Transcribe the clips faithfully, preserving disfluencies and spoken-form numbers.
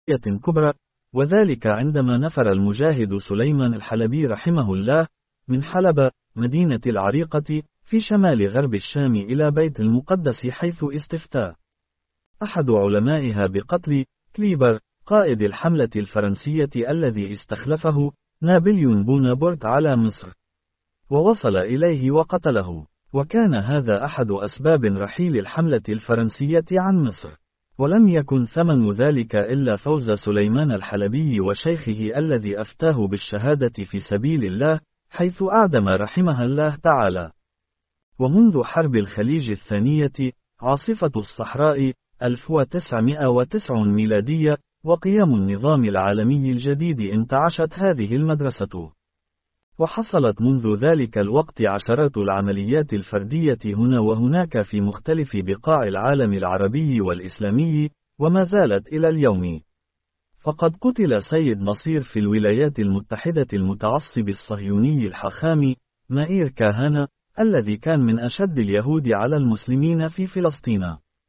كبرى، وذلك عندما نفر المجاهد سليمان الحلبي رحمه الله من حلب مدينة العريقة في شمال غرب الشام إلى بيت المقدس، حيث استفتى أحد علمائها بقتل كليبر قائد الحملة الفرنسية الذي استخلفه نابليون بونابرت على مصر، ووصل إليه وقتله، وكان هذا أحد أسباب رحيل الحملة الفرنسية عن مصر. ولم يكن ثمن ذلك إلا فوز سليمان الحلبي وشيخه الذي أفتاه بالشهادة في سبيل الله، حيث أعدم رحمها الله تعالى. ومنذ حرب الخليج الثانية عاصفة الصحراء ألف وتسعمائة وتسعة ميلادية وقيام النظام العالمي الجديد انتعشت هذه المدرسة، وحصلت منذ ذلك الوقت عشرات العمليات الفردية هنا وهناك في مختلف بقاع العالم العربي والإسلامي، وما زالت إلى اليوم. فقد قتل سيد نصير في الولايات المتحدة المتعصب الصهيوني الحاخامي مائير كاهانة، الذي كان من أشد اليهود على المسلمين في فلسطين،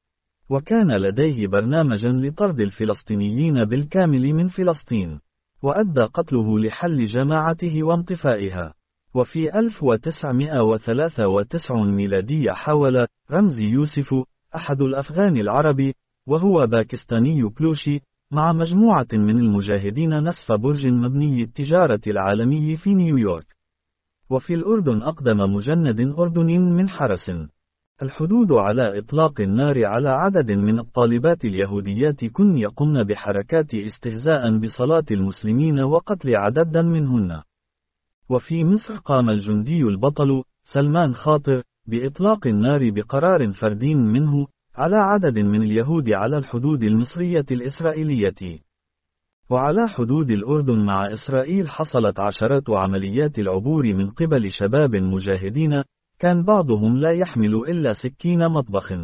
وكان لديه برنامجا لطرد الفلسطينيين بالكامل من فلسطين، وأدى قتله لحل جماعته وانطفائها. وفي ألف وتسعمائة وثلاثة وتسعين ميلادية حاول رمزي يوسف أحد الأفغان العرب وهو باكستاني كلوشي مع مجموعة من المجاهدين نسف برج مبني التجارة العالمي في نيويورك. وفي الأردن أقدم مجند أردني من حرس الحدود على إطلاق النار على عدد من الطالبات اليهوديات كن يقمن بحركات استهزاء بصلاة المسلمين وقتل عددا منهن. وفي مصر قام الجندي البطل سلمان خاطر بإطلاق النار بقرار فردي منه على عدد من اليهود على الحدود المصرية الإسرائيلية. وعلى حدود الأردن مع إسرائيل حصلت عشرات عمليات العبور من قبل شباب مجاهدين، كان بعضهم لا يحمل إلا سكين مطبخ،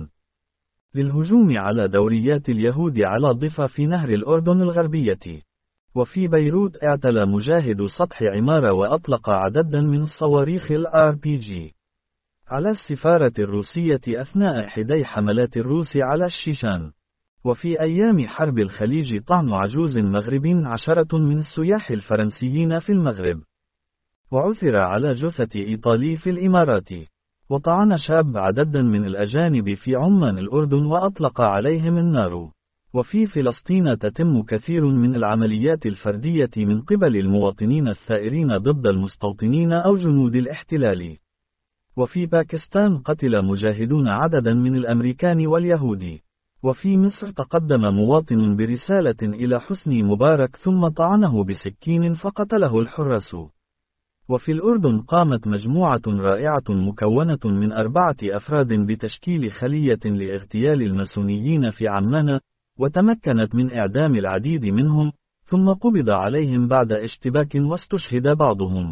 للهجوم على دوريات اليهود على الضفة في نهر الأردن الغربية. وفي بيروت اعتلى مجاهد سطح عمارة وأطلق عددا من الصواريخ ال آر بي جي على السفارة الروسية أثناء إحدى حملات الروس على الشيشان. وفي أيام حرب الخليج طعن عجوز مغربي عشرة من السياح الفرنسيين في المغرب، وعثر على جثة إيطالي في الإمارات. وطعن شاب عددا من الأجانب في عمان الأردن وأطلق عليهم النار. وفي فلسطين تتم كثير من العمليات الفردية من قبل المواطنين الثائرين ضد المستوطنين أو جنود الاحتلال. وفي باكستان قتل مجاهدون عددا من الأمريكان واليهود. وفي مصر تقدم مواطن برسالة إلى حسني مبارك ثم طعنه بسكين فقتله الحراس. وفي الأردن قامت مجموعة رائعة مكونة من أربعة أفراد بتشكيل خلية لاغتيال الماسونيين في عمان، وتمكنت من إعدام العديد منهم، ثم قبض عليهم بعد اشتباك واستشهد بعضهم.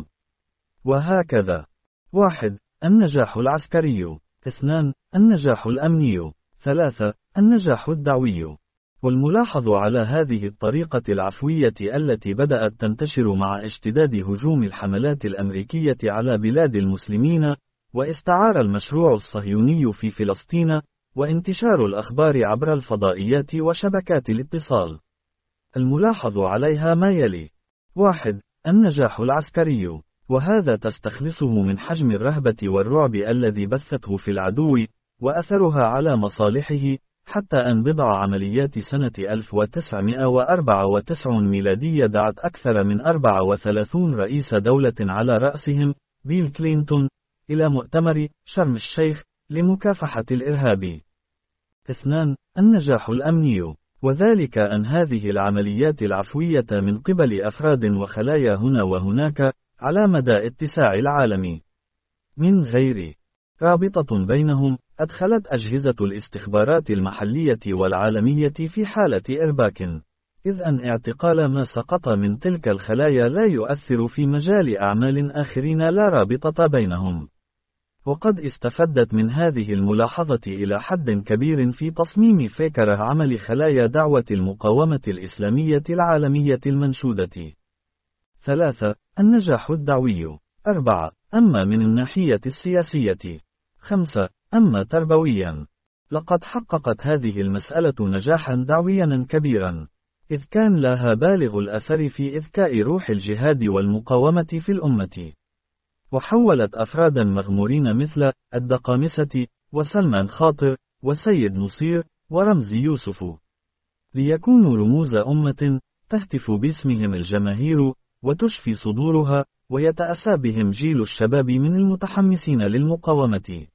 وهكذا: واحد النجاح العسكري. اثنان النجاح الأمني. ثلاثة النجاح الدعوي. والملاحظ على هذه الطريقة العفوية التي بدأت تنتشر مع اشتداد هجوم الحملات الأمريكية على بلاد المسلمين، واستعار المشروع الصهيوني في فلسطين، وانتشار الأخبار عبر الفضائيات وشبكات الاتصال. الملاحظ عليها ما يلي: واحد النجاح العسكري، وهذا تستخلصه من حجم الرهبة والرعب الذي بثته في العدو، وأثرها على مصالحه، حتى أن بضع عمليات سنة ألف وتسعمائة وأربعة وتسعين ميلادية دعت أكثر من أربعة وثلاثين رئيس دولة على رأسهم بيل كلينتون إلى مؤتمر شرم الشيخ لمكافحة الإرهاب. اثنان النجاح الأمني، وذلك أن هذه العمليات العفوية من قبل أفراد وخلايا هنا وهناك على مدى اتساع العالم من غير رابطة بينهم، أدخلت أجهزة الاستخبارات المحلية والعالمية في حالة إرباك، إذ أن اعتقال ما سقط من تلك الخلايا لا يؤثر في مجال أعمال آخرين لا رابطة بينهم. وقد استفدت من هذه الملاحظة إلى حد كبير في تصميم فكرة عمل خلايا دعوة المقاومة الإسلامية العالمية المنشودة. ثلاثة النجاح الدعوي. أربعة أما من الناحية السياسية. خمسة أما تربويا. لقد حققت هذه المسألة نجاحا دعويا كبيرا، إذ كان لها بالغ الأثر في إذكاء روح الجهاد والمقاومة في الأمة. وحولت أفرادا مغمورين مثل الدقامسة وسلمان خاطر وسيد نصير ورمزي يوسف ليكونوا رموز أمة تهتف باسمهم الجماهير وتشفي صدورها، ويتأسى بهم جيل الشباب من المتحمسين للمقاومة.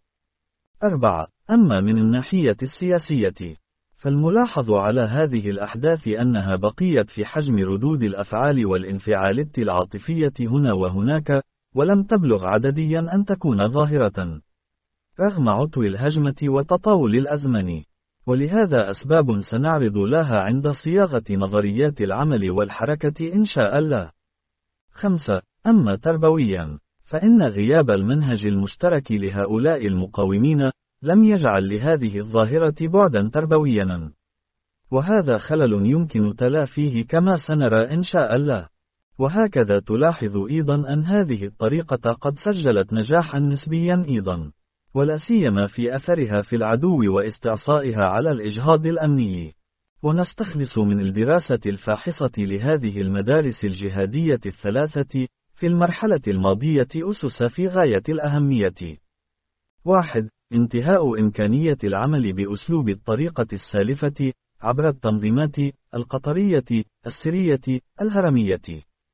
أربعة. أما من الناحية السياسية، فالملاحظ على هذه الأحداث أنها بقيت في حجم ردود الأفعال والانفعالات العاطفية هنا وهناك، ولم تبلغ عدديا أن تكون ظاهرة رغم عتو الهجمة وتطاول الأزمن. ولهذا أسباب سنعرض لها عند صياغة نظريات العمل والحركة إن شاء الله. خمسة. أما تربويا، فإن غياب المنهج المشترك لهؤلاء المقاومين لم يجعل لهذه الظاهرة بعدا تربويا، وهذا خلل يمكن تلافيه كما سنرى إن شاء الله. وهكذا تلاحظ أيضا أن هذه الطريقة قد سجلت نجاحا نسبيا أيضا، ولا سيما في أثرها في العدو واستعصائها على الإجهاض الأمني. ونستخلص من الدراسة الفاحصة لهذه المدارس الجهادية الثلاثة في المرحلة الماضية أسس في غاية الأهمية. واحد. انتهاء إمكانية العمل بأسلوب الطريقة السالفة عبر التنظيمات القطرية، السرية، الهرمية.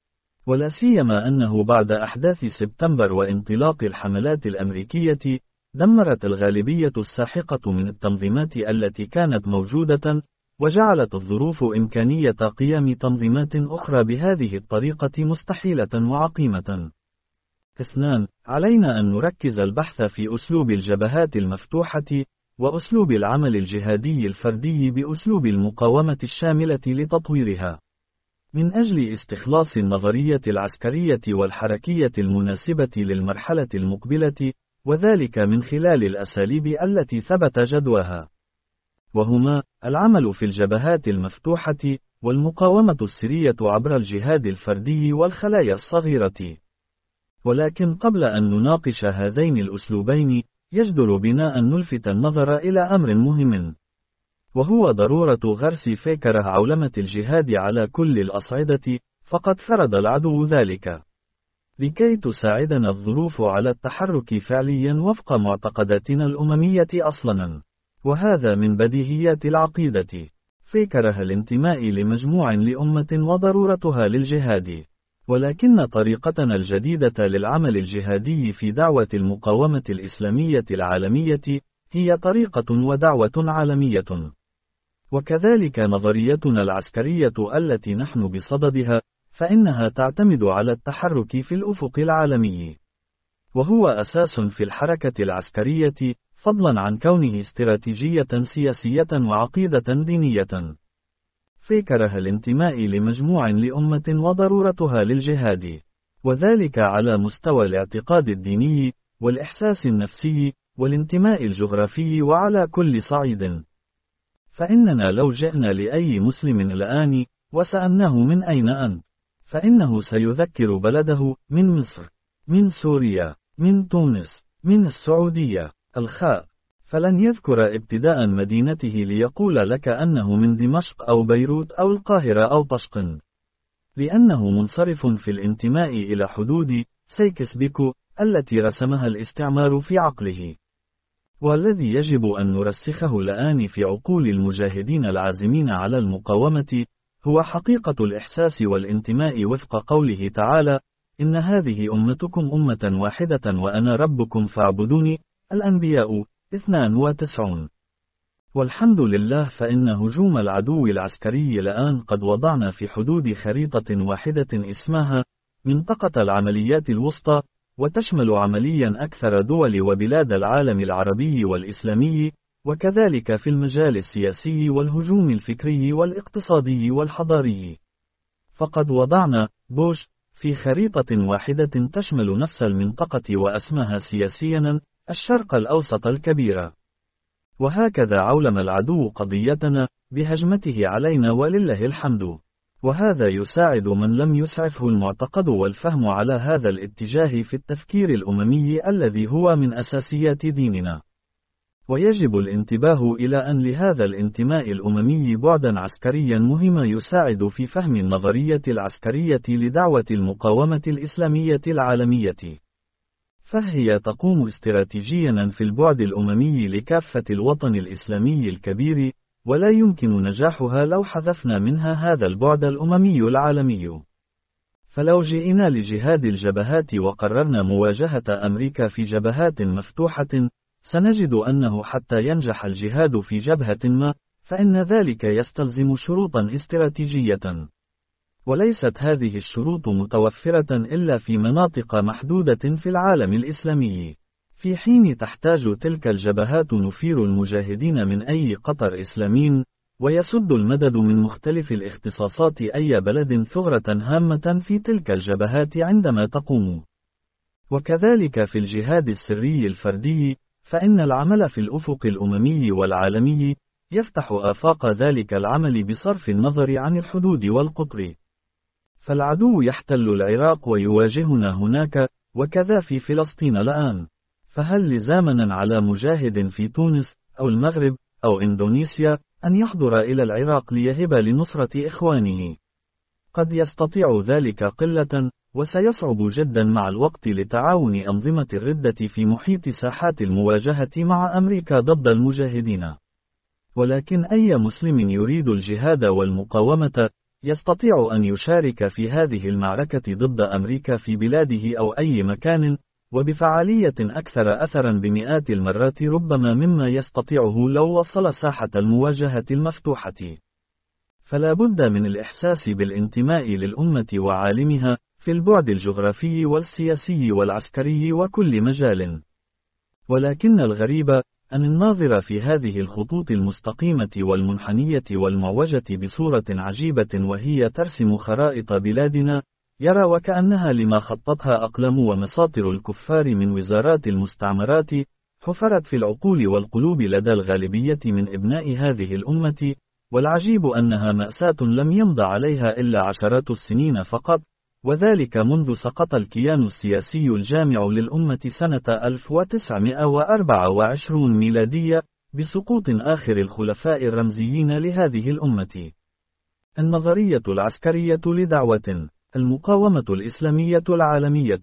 ولا سيما أنه بعد أحداث سبتمبر وانطلاق الحملات الأمريكية دمرت الغالبية الساحقة من التنظيمات التي كانت موجودة، وجعلت الظروف إمكانية قيام تنظيمات أخرى بهذه الطريقة مستحيلة وعقيمة. اثنان. علينا أن نركز البحث في أسلوب الجبهات المفتوحة، وأسلوب العمل الجهادي الفردي بأسلوب المقاومة الشاملة لتطويرها، من أجل استخلاص النظرية العسكرية والحركية المناسبة للمرحلة المقبلة، وذلك من خلال الأساليب التي ثبت جدواها، وهما العمل في الجبهات المفتوحة، والمقاومة السرية عبر الجهاد الفردي والخلايا الصغيرة. ولكن قبل أن نناقش هذين الأسلوبين، يجدر بنا أن نلفت النظر إلى أمر مهم، وهو ضرورة غرس فكرة عولمة الجهاد على كل الأصعدة، فقد فرض العدو ذلك لكي تساعدنا الظروف على التحرك فعليا وفق معتقداتنا الأممية أصلا. وهذا من بديهيات العقيدة، فكرة الانتماء لمجموع لأمة وضرورتها للجهاد. ولكن طريقتنا الجديدة للعمل الجهادي في دعوة المقاومة الإسلامية العالمية هي طريقة ودعوة عالمية. وكذلك نظريتنا العسكرية التي نحن بصددها، فإنها تعتمد على التحرك في الأفق العالمي، وهو أساس في الحركة العسكرية، فضلا عن كونه استراتيجية سياسية وعقيدة دينية. فكرة الانتماء لمجموع لأمة وضرورتها للجهاد، وذلك على مستوى الاعتقاد الديني، والإحساس النفسي، والانتماء الجغرافي، وعلى كل صعيد. فإننا لو جئنا لأي مسلم الآن وسألناه من أين أنت، فإنه سيذكر بلده من مصر، من سوريا، من تونس، من السعودية، الخاء، فلن يذكر ابتداء مدينته ليقول لك أنه من دمشق أو بيروت أو القاهرة أو طشقن، لأنه منصرف في الانتماء إلى حدود سيكس بيكو التي رسمها الاستعمار في عقله. والذي يجب أن نرسخه الآن في عقول المجاهدين العازمين على المقاومة هو حقيقة الإحساس والانتماء وفق قوله تعالى: إن هذه أمتكم أمة واحدة وأنا ربكم فاعبدوني. الأنبياء اثنان وتسعون. والحمد لله، فإن هجوم العدو العسكري الآن قد وضعنا في حدود خريطة واحدة اسمها منطقة العمليات الوسطى، وتشمل عمليا أكثر دول وبلاد العالم العربي والإسلامي، وكذلك في المجال السياسي والهجوم الفكري والاقتصادي والحضاري. فقد وضعنا بوش في خريطة واحدة تشمل نفس المنطقة واسمها سياسيا الشرق الأوسط الكبير. وهكذا عولم العدو قضيتنا بهجمته علينا ولله الحمد، وهذا يساعد من لم يسعفه المعتقد والفهم على هذا الاتجاه في التفكير الأممي الذي هو من أساسيات ديننا. ويجب الانتباه إلى أن لهذا الانتماء الأممي بعدًا عسكريًا مهمًا يساعد في فهم النظرية العسكرية لدعوة المقاومة الإسلامية العالمية. فهي تقوم استراتيجيًا في البعد الأممي لكافة الوطن الإسلامي الكبير، ولا يمكن نجاحها لو حذفنا منها هذا البعد الأممي العالمي. فلو جئنا لجهاد الجبهات وقررنا مواجهة أمريكا في جبهات مفتوحة، سنجد أنه حتى ينجح الجهاد في جبهة ما، فإن ذلك يستلزم شروطًا استراتيجية. وليست هذه الشروط متوفرة إلا في مناطق محدودة في العالم الإسلامي. في حين تحتاج تلك الجبهات نفير المجاهدين من أي قطر إسلامي، ويسد المدد من مختلف الاختصاصات أي بلد ثغرة هامة في تلك الجبهات عندما تقوم. وكذلك في الجهاد السري الفردي، فإن العمل في الأفق الأممي والعالمي يفتح آفاق ذلك العمل بصرف النظر عن الحدود والقطر. فالعدو يحتل العراق ويواجهنا هناك، وكذا في فلسطين الآن. فهل لزامنا على مجاهد في تونس، أو المغرب، أو إندونيسيا، أن يحضر إلى العراق ليهب لنصرة إخوانه؟ قد يستطيع ذلك قلة، وسيصعب جدا مع الوقت لتعاون أنظمة الردة في محيط ساحات المواجهة مع أمريكا ضد المجاهدين. ولكن أي مسلم يريد الجهاد والمقاومة، يستطيع أن يشارك في هذه المعركة ضد أمريكا في بلاده أو أي مكان، وبفعالية أكثر أثرا بمئات المرات ربما مما يستطيعه لو وصل ساحة المواجهة المفتوحة. فلا بد من الإحساس بالانتماء للأمة وعالمها، في البعد الجغرافي والسياسي والعسكري وكل مجال. ولكن الغريب أن الناظر في هذه الخطوط المستقيمة والمنحنية والمعوجة بصورة عجيبة وهي ترسم خرائط بلادنا، يرى وكأنها لما خطتها أقلام ومساطر الكفار من وزارات المستعمرات، حفرت في العقول والقلوب لدى الغالبية من ابناء هذه الأمة. والعجيب أنها مأساة لم يمض عليها إلا عشرات السنين فقط، وذلك منذ سقط الكيان السياسي الجامع للأمة سنة ألف وتسعمائة وأربعة وعشرين ميلادية، بسقوط آخر الخلفاء الرمزيين لهذه الأمة. النظرية العسكرية لدعوة المقاومة الإسلامية العالمية.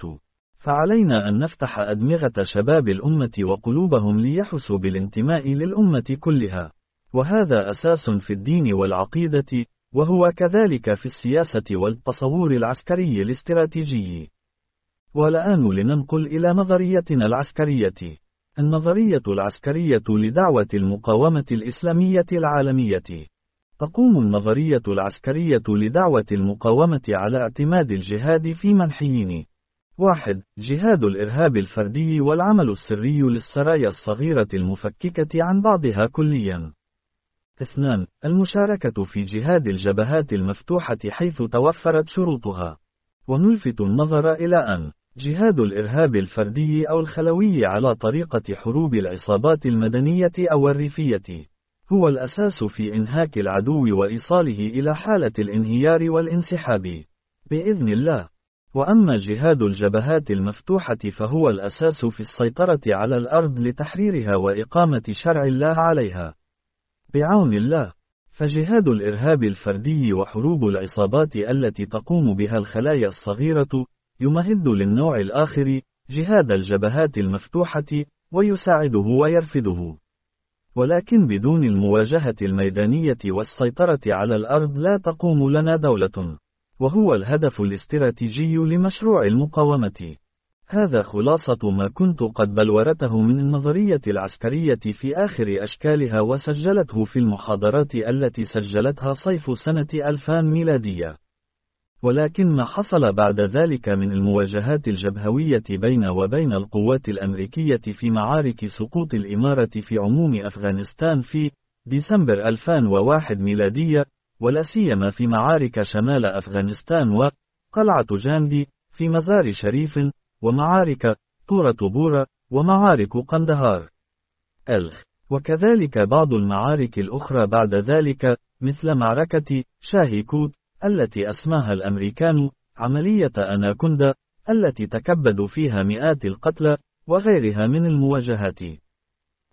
فعلينا أن نفتح أدمغة شباب الأمة وقلوبهم ليحسوا بالانتماء للأمة كلها. وهذا أساس في الدين والعقيدة، وهو كذلك في السياسة والتصور العسكري الاستراتيجي. والآن لننقل إلى نظريتنا العسكرية. النظرية العسكرية لدعوة المقاومة الإسلامية العالمية. تقوم النظرية العسكرية لدعوة المقاومة على اعتماد الجهاد في منحيين. واحد. جهاد الإرهاب الفردي والعمل السري للسرايا الصغيرة المفككة عن بعضها كليا. اثنان. المشاركة في جهاد الجبهات المفتوحة حيث توفرت شروطها. ونلفت النظر إلى أن جهاد الإرهاب الفردي أو الخلوي على طريقة حروب العصابات المدنية أو الريفية هو الأساس في إنهاك العدو وإيصاله إلى حالة الانهيار والانسحاب بإذن الله. وأما جهاد الجبهات المفتوحة فهو الأساس في السيطرة على الأرض لتحريرها وإقامة شرع الله عليها بعون الله. فجهاد الإرهاب الفردي وحروب العصابات التي تقوم بها الخلايا الصغيرة يمهد للنوع الآخر جهاد الجبهات المفتوحة ويساعده ويرفضه. ولكن بدون المواجهة الميدانية والسيطرة على الأرض لا تقوم لنا دولة، وهو الهدف الاستراتيجي لمشروع المقاومة. هذا خلاصة ما كنت قد بلورته من النظرية العسكرية في آخر أشكالها وسجلته في المحاضرات التي سجلتها صيف سنة ألفين ميلادية. ولكن ما حصل بعد ذلك من المواجهات الجبهوية بين وبين القوات الأمريكية في معارك سقوط الإمارة في عموم أفغانستان في ديسمبر ألفين وواحد ميلادية، ولا سيما في معارك شمال أفغانستان وقلعة جاندي في مزار شريف، ومعارك طورة بورا، ومعارك قندهار الخ، وكذلك بعض المعارك الأخرى بعد ذلك مثل معركة شاهيكوت التي أسماها الأمريكان عملية أناكوندا التي تكبدوا فيها مئات القتلى، وغيرها من المواجهات.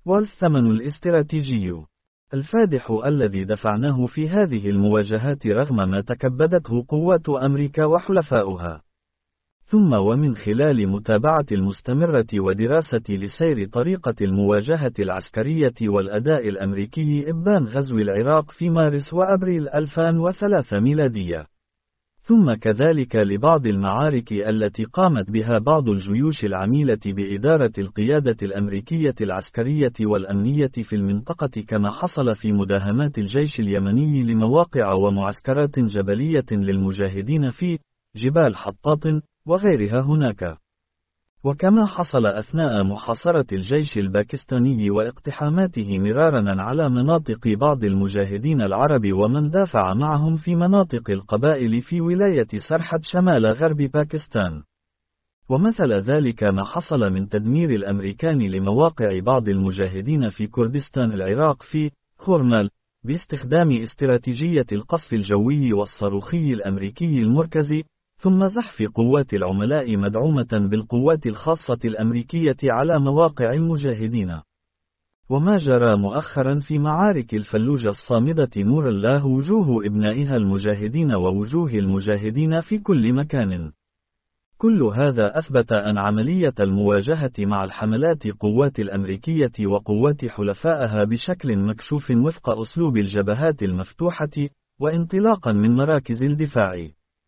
والثمن الاستراتيجي الفادح الذي دفعناه في هذه المواجهات رغم ما تكبدته قوات أمريكا وحلفاؤها. ثم ومن خلال متابعة المستمرة ودراسة لسير طريقة المواجهة العسكرية والأداء الأمريكي إبان غزو العراق في مارس وأبريل ألفين وثلاثة ميلادية. ثم كذلك لبعض المعارك التي قامت بها بعض الجيوش العميلة بإدارة القيادة الأمريكية العسكرية والأمنية في المنطقة، كما حصل في مداهمات الجيش اليمني لمواقع ومعسكرات جبلية للمجاهدين في جبال حطاط وغيرها هناك. وكما حصل أثناء محاصرة الجيش الباكستاني واقتحاماته مرارا على مناطق بعض المجاهدين العرب ومن دافع معهم في مناطق القبائل في ولاية سرحد شمال غرب باكستان. ومثل ذلك ما حصل من تدمير الأمريكان لمواقع بعض المجاهدين في كردستان العراق في خورمال باستخدام استراتيجية القصف الجوي والصاروخي الأمريكي المركزي، ثم زحف قوات العملاء مدعومة بالقوات الخاصة الأمريكية على مواقع المجاهدين. وما جرى مؤخرا في معارك الفلوجة الصامدة نور الله وجوه إبنائها المجاهدين ووجوه المجاهدين في كل مكان. كل هذا أثبت أن عملية المواجهة مع الحملات قوات الأمريكية وقوات حلفائها بشكل مكشوف وفق أسلوب الجبهات المفتوحة وانطلاقا من مراكز الدفاع.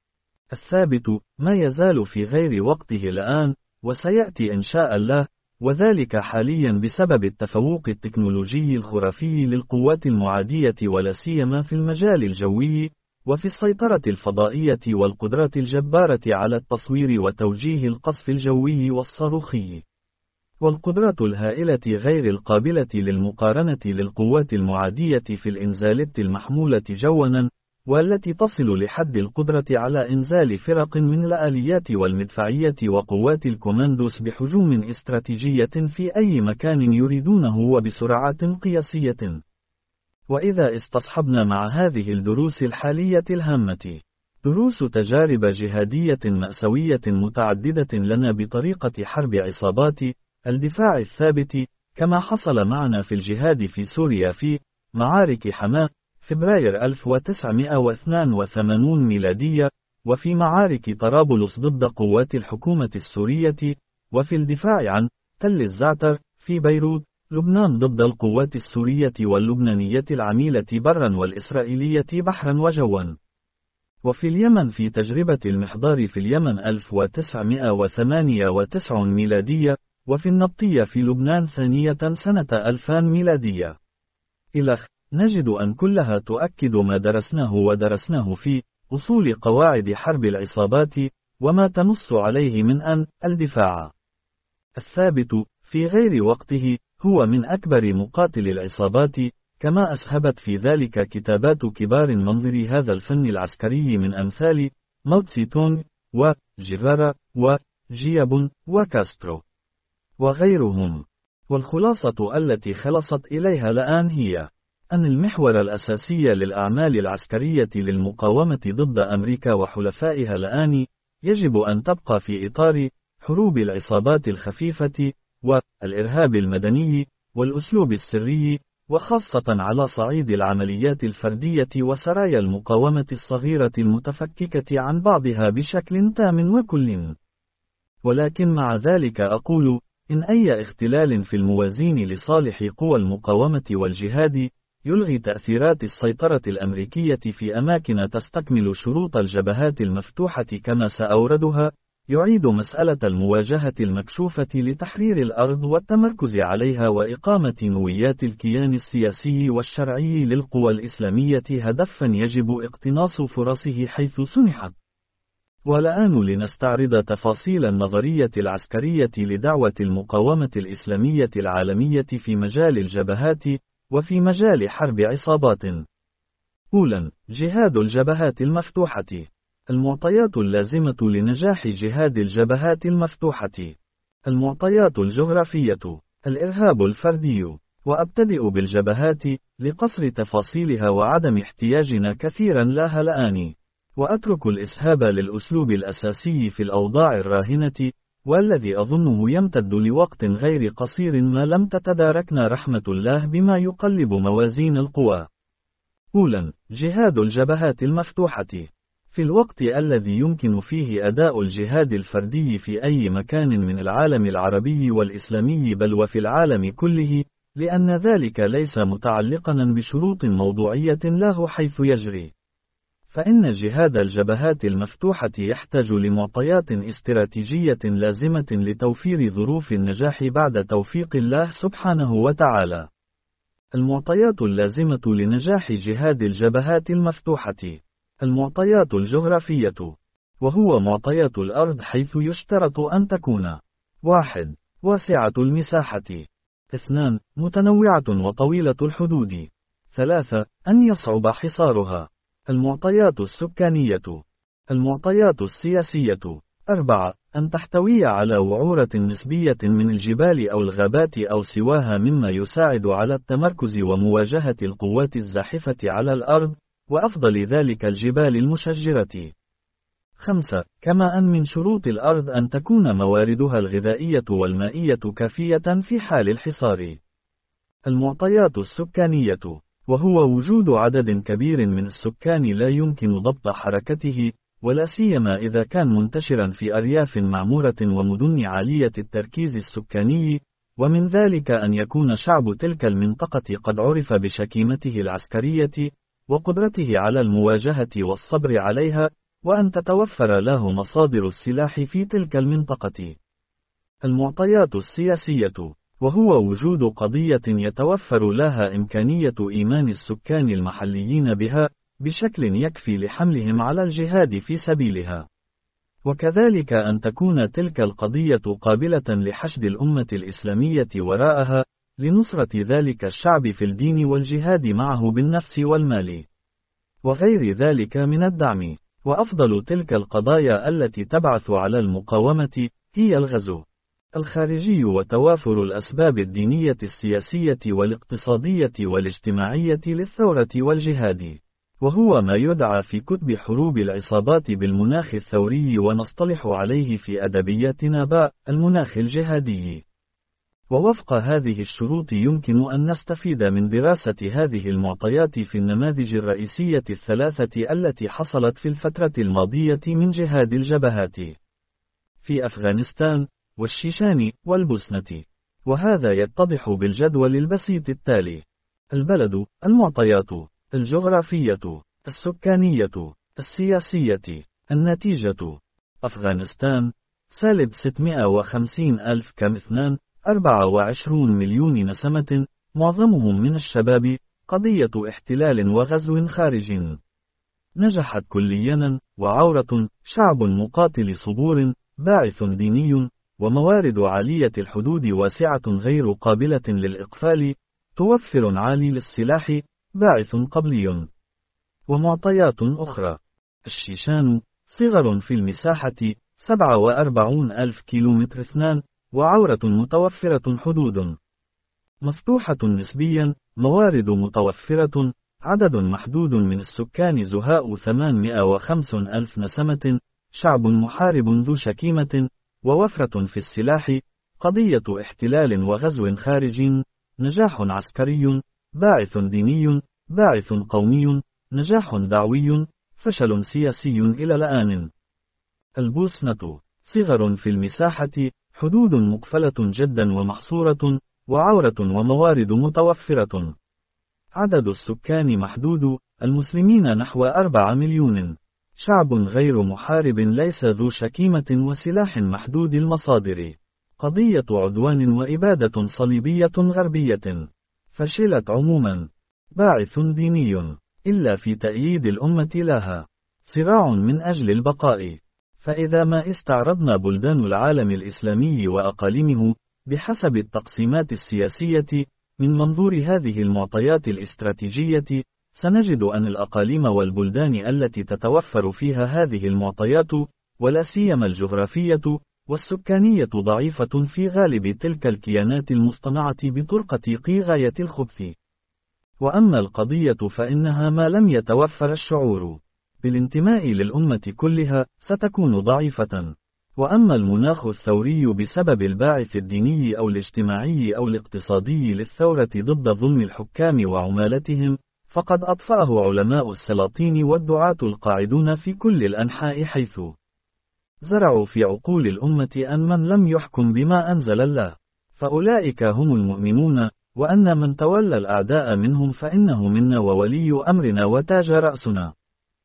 الثابت ما يزال في غير وقته الآن، وسيأتي إن شاء الله، وذلك حاليا بسبب التفوق التكنولوجي الخرافي للقوات المعادية ولا سيما في المجال الجوي، وفي السيطرة الفضائية والقدرات الجبارة على التصوير وتوجيه القصف الجوي والصاروخي. والقدرة الهائلة غير القابلة للمقارنة للقوات المعادية في الإنزال المحمولة جوانا، والتي تصل لحد القدرة على إنزال فرق من الآليات والمدفعية وقوات الكوماندوس بحجوم استراتيجية في أي مكان يريدونه وبسرعات قياسية. وإذا استصحبنا مع هذه الدروس الحالية الهامة دروس تجارب جهادية مأساوية متعددة لنا بطريقة حرب عصابات الدفاع الثابت، كما حصل معنا في الجهاد في سوريا في معارك حماة فبراير ألف وتسعمائة واثنين وثمانين ميلادية، وفي معارك طرابلس ضد قوات الحكومة السورية، وفي الدفاع عن تل الزعتر في بيروت لبنان ضد القوات السورية واللبنانية العميلة برا والإسرائيلية بحرا وجوا، وفي اليمن في تجربة المحضار في اليمن ألف وتسعمائة وثمانية وتسعين ميلادية، وفي النبطية في لبنان ثانية سنة ألفين ميلادية. إلخ نجد أن كلها تؤكد ما درسناه ودرسناه في أصول قواعد حرب العصابات، وما تنص عليه من أن الدفاع الثابت في غير وقته هو من أكبر مقاتل العصابات، كما أسهبت في ذلك كتابات كبار منظري هذا الفن العسكري من أمثال ماو تسي تونغ وجيفارا وجيابون وكاسترو وغيرهم. والخلاصة التي خلصت إليها الآن هي أن المحور الأساسي للأعمال العسكرية للمقاومة ضد أمريكا وحلفائها الآن يجب أن تبقى في إطار حروب العصابات الخفيفة والإرهاب المدني والأسلوب السري، وخاصة على صعيد العمليات الفردية وسرايا المقاومة الصغيرة المتفككة عن بعضها بشكل تام وكل. ولكن مع ذلك أقول إن أي اختلال في الموازين لصالح قوى المقاومة والجهاد يلغي تأثيرات السيطرة الأمريكية في أماكن تستكمل شروط الجبهات المفتوحة كما سأوردها، يعيد مسألة المواجهة المكشوفة لتحرير الأرض والتمركز عليها وإقامة نويات الكيان السياسي والشرعي للقوى الإسلامية هدفا يجب اقتناص فرصه حيث سنحت. والآن لنستعرض تفاصيل النظرية العسكرية لدعوة المقاومة الإسلامية العالمية في مجال الجبهات وفي مجال حرب عصابات. أولاً، جهاد الجبهات المفتوحة. المعطيات اللازمة لنجاح جهاد الجبهات المفتوحة. المعطيات الجغرافية. الإرهاب الفردي. وأبتدئ بالجبهات لقصر تفاصيلها وعدم احتياجنا كثيرا لها الآن، وأترك الإسهاب للأسلوب الأساسي في الأوضاع الراهنة والذي أظنه يمتد لوقت غير قصير ما لم تتداركنا رحمة الله بما يقلب موازين القوى. أولاً، جهاد الجبهات المفتوحة. في الوقت الذي يمكن فيه أداء الجهاد الفردي في أي مكان من العالم العربي والإسلامي بل وفي العالم كله، لأن ذلك ليس متعلقاً بشروط موضوعية له حيث يجري. فإن جهاد الجبهات المفتوحة يحتاج لمعطيات استراتيجية لازمة لتوفير ظروف النجاح بعد توفيق الله سبحانه وتعالى. المعطيات اللازمة لنجاح جهاد الجبهات المفتوحة: المعطيات الجغرافية، وهو معطيات الأرض حيث يشترط أن تكون: واحد. واسعة المساحة. اثنان. متنوعة وطويلة الحدود. ثلاثة. أن يصعب حصارها. المعطيات السكانية. المعطيات السياسية. أربعة. أن تحتوي على وعورة نسبية من الجبال أو الغابات أو سواها مما يساعد على التمركز ومواجهة القوات الزاحفة على الأرض، وأفضل ذلك الجبال المشجرة. خمسة. كما أن من شروط الأرض أن تكون مواردها الغذائية والمائية كافية في حال الحصار. المعطيات السكانية، وهو وجود عدد كبير من السكان لا يمكن ضبط حركته، ولا سيما إذا كان منتشرا في أرياف معمورة ومدن عالية التركيز السكاني، ومن ذلك أن يكون شعب تلك المنطقة قد عرف بشكيمته العسكرية، وقدرته على المواجهة والصبر عليها، وأن تتوفر له مصادر السلاح في تلك المنطقة. المعطيات السياسية، وهو وجود قضية يتوفر لها إمكانية إيمان السكان المحليين بها، بشكل يكفي لحملهم على الجهاد في سبيلها. وكذلك أن تكون تلك القضية قابلة لحشد الأمة الإسلامية وراءها، لنصرة ذلك الشعب في الدين والجهاد معه بالنفس والمال، وغير ذلك من الدعم. وأفضل تلك القضايا التي تبعث على المقاومة هي الغزو الخارجي وتوافر الأسباب الدينية السياسية والاقتصادية والاجتماعية للثورة والجهاد، وهو ما يدعى في كتب حروب العصابات بالمناخ الثوري، ونصطلح عليه في أدبياتنا باء المناخ الجهادي. ووفق هذه الشروط يمكن أن نستفيد من دراسة هذه المعطيات في النماذج الرئيسية الثلاثة التي حصلت في الفترة الماضية من جهاد الجبهات في أفغانستان والشيشان والبوسنة. وهذا يتضح بالجدول البسيط التالي: البلد، المعطيات الجغرافية، السكانية، السياسية. النتيجة: أفغانستان سالب ستمائة وخمسين ألف كم اثنان أربعة وعشرون مليون نسمة، معظمهم من الشباب، قضية احتلال وغزو خارج نجحت كليا، وعورة، شعب مقاتل صبور، باعث ديني، وموارد عالية الحدود واسعة غير قابلة للإقفال، توفر عالي للسلاح، باعث قبلي. ومعطيات أخرى: الشيشان صغر في المساحة سبعة وأربعون ألف كيلومتر اثنان، وعورة متوفرة، حدود مفتوحة نسبيا، موارد متوفرة، عدد محدود من السكان زهاء ثمانمائة وخمسين ألف نسمة، شعب محارب ذو شكيمة، ووفرة في السلاح، قضية احتلال وغزو خارج، نجاح عسكري، باعث ديني، باعث قومي، نجاح دعوي، فشل سياسي إلى الآن. البوسنة صغر في المساحة، حدود مقفلة جدا ومحصورة، وعورة وموارد متوفرة. عدد السكان محدود، المسلمين نحو أربعة مليون، شعب غير محارب ليس ذو شكيمة وسلاح محدود المصادر، قضية عدوان وإبادة صليبية غربية، فشلت عموما، باعث ديني، إلا في تأييد الأمة لها، صراع من أجل البقاء. فإذا ما استعرضنا بلدان العالم الإسلامي وأقاليمه بحسب التقسيمات السياسية من منظور هذه المعطيات الاستراتيجية، سنجد أن الأقاليم والبلدان التي تتوفر فيها هذه المعطيات، ولا سيما الجغرافية والسكانية، ضعيفة في غالب تلك الكيانات المصطنعة بطرقة غاية الخبث. وأما القضية فإنها ما لم يتوفر الشعور بالانتماء للأمة كلها ستكون ضعيفة. وأما المناخ الثوري بسبب الباعث الديني أو الاجتماعي أو الاقتصادي للثورة ضد ظلم الحكام وعمالتهم، فقد أطفأه علماء السلاطين والدعاة القاعدون في كل الأنحاء، حيث زرعوا في عقول الأمة أن من لم يحكم بما أنزل الله فأولئك هم المؤمنون، وأن من تولى الأعداء منهم فإنه منا وولي أمرنا وتاج رأسنا.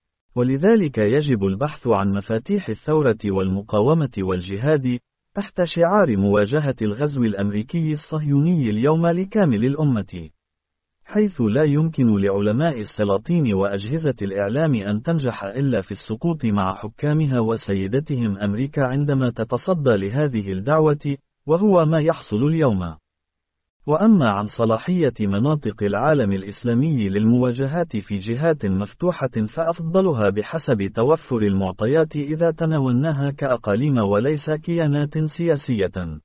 ولذلك يجب البحث عن مفاتيح الثورة والمقاومة والجهاد تحت شعار مواجهة الغزو الأمريكي الصهيوني اليوم لكامل الأمة، حيث لا يمكن لعلماء السلاطين وأجهزة الإعلام أن تنجح إلا في السقوط مع حكامها وسيدتهم أمريكا عندما تتصدى لهذه الدعوة، وهو ما يحصل اليوم. وأما عن صلاحية مناطق العالم الإسلامي للمواجهات في جهات مفتوحة فأفضلها بحسب توفر المعطيات إذا تناولناها كأقاليم وليس كيانات سياسية.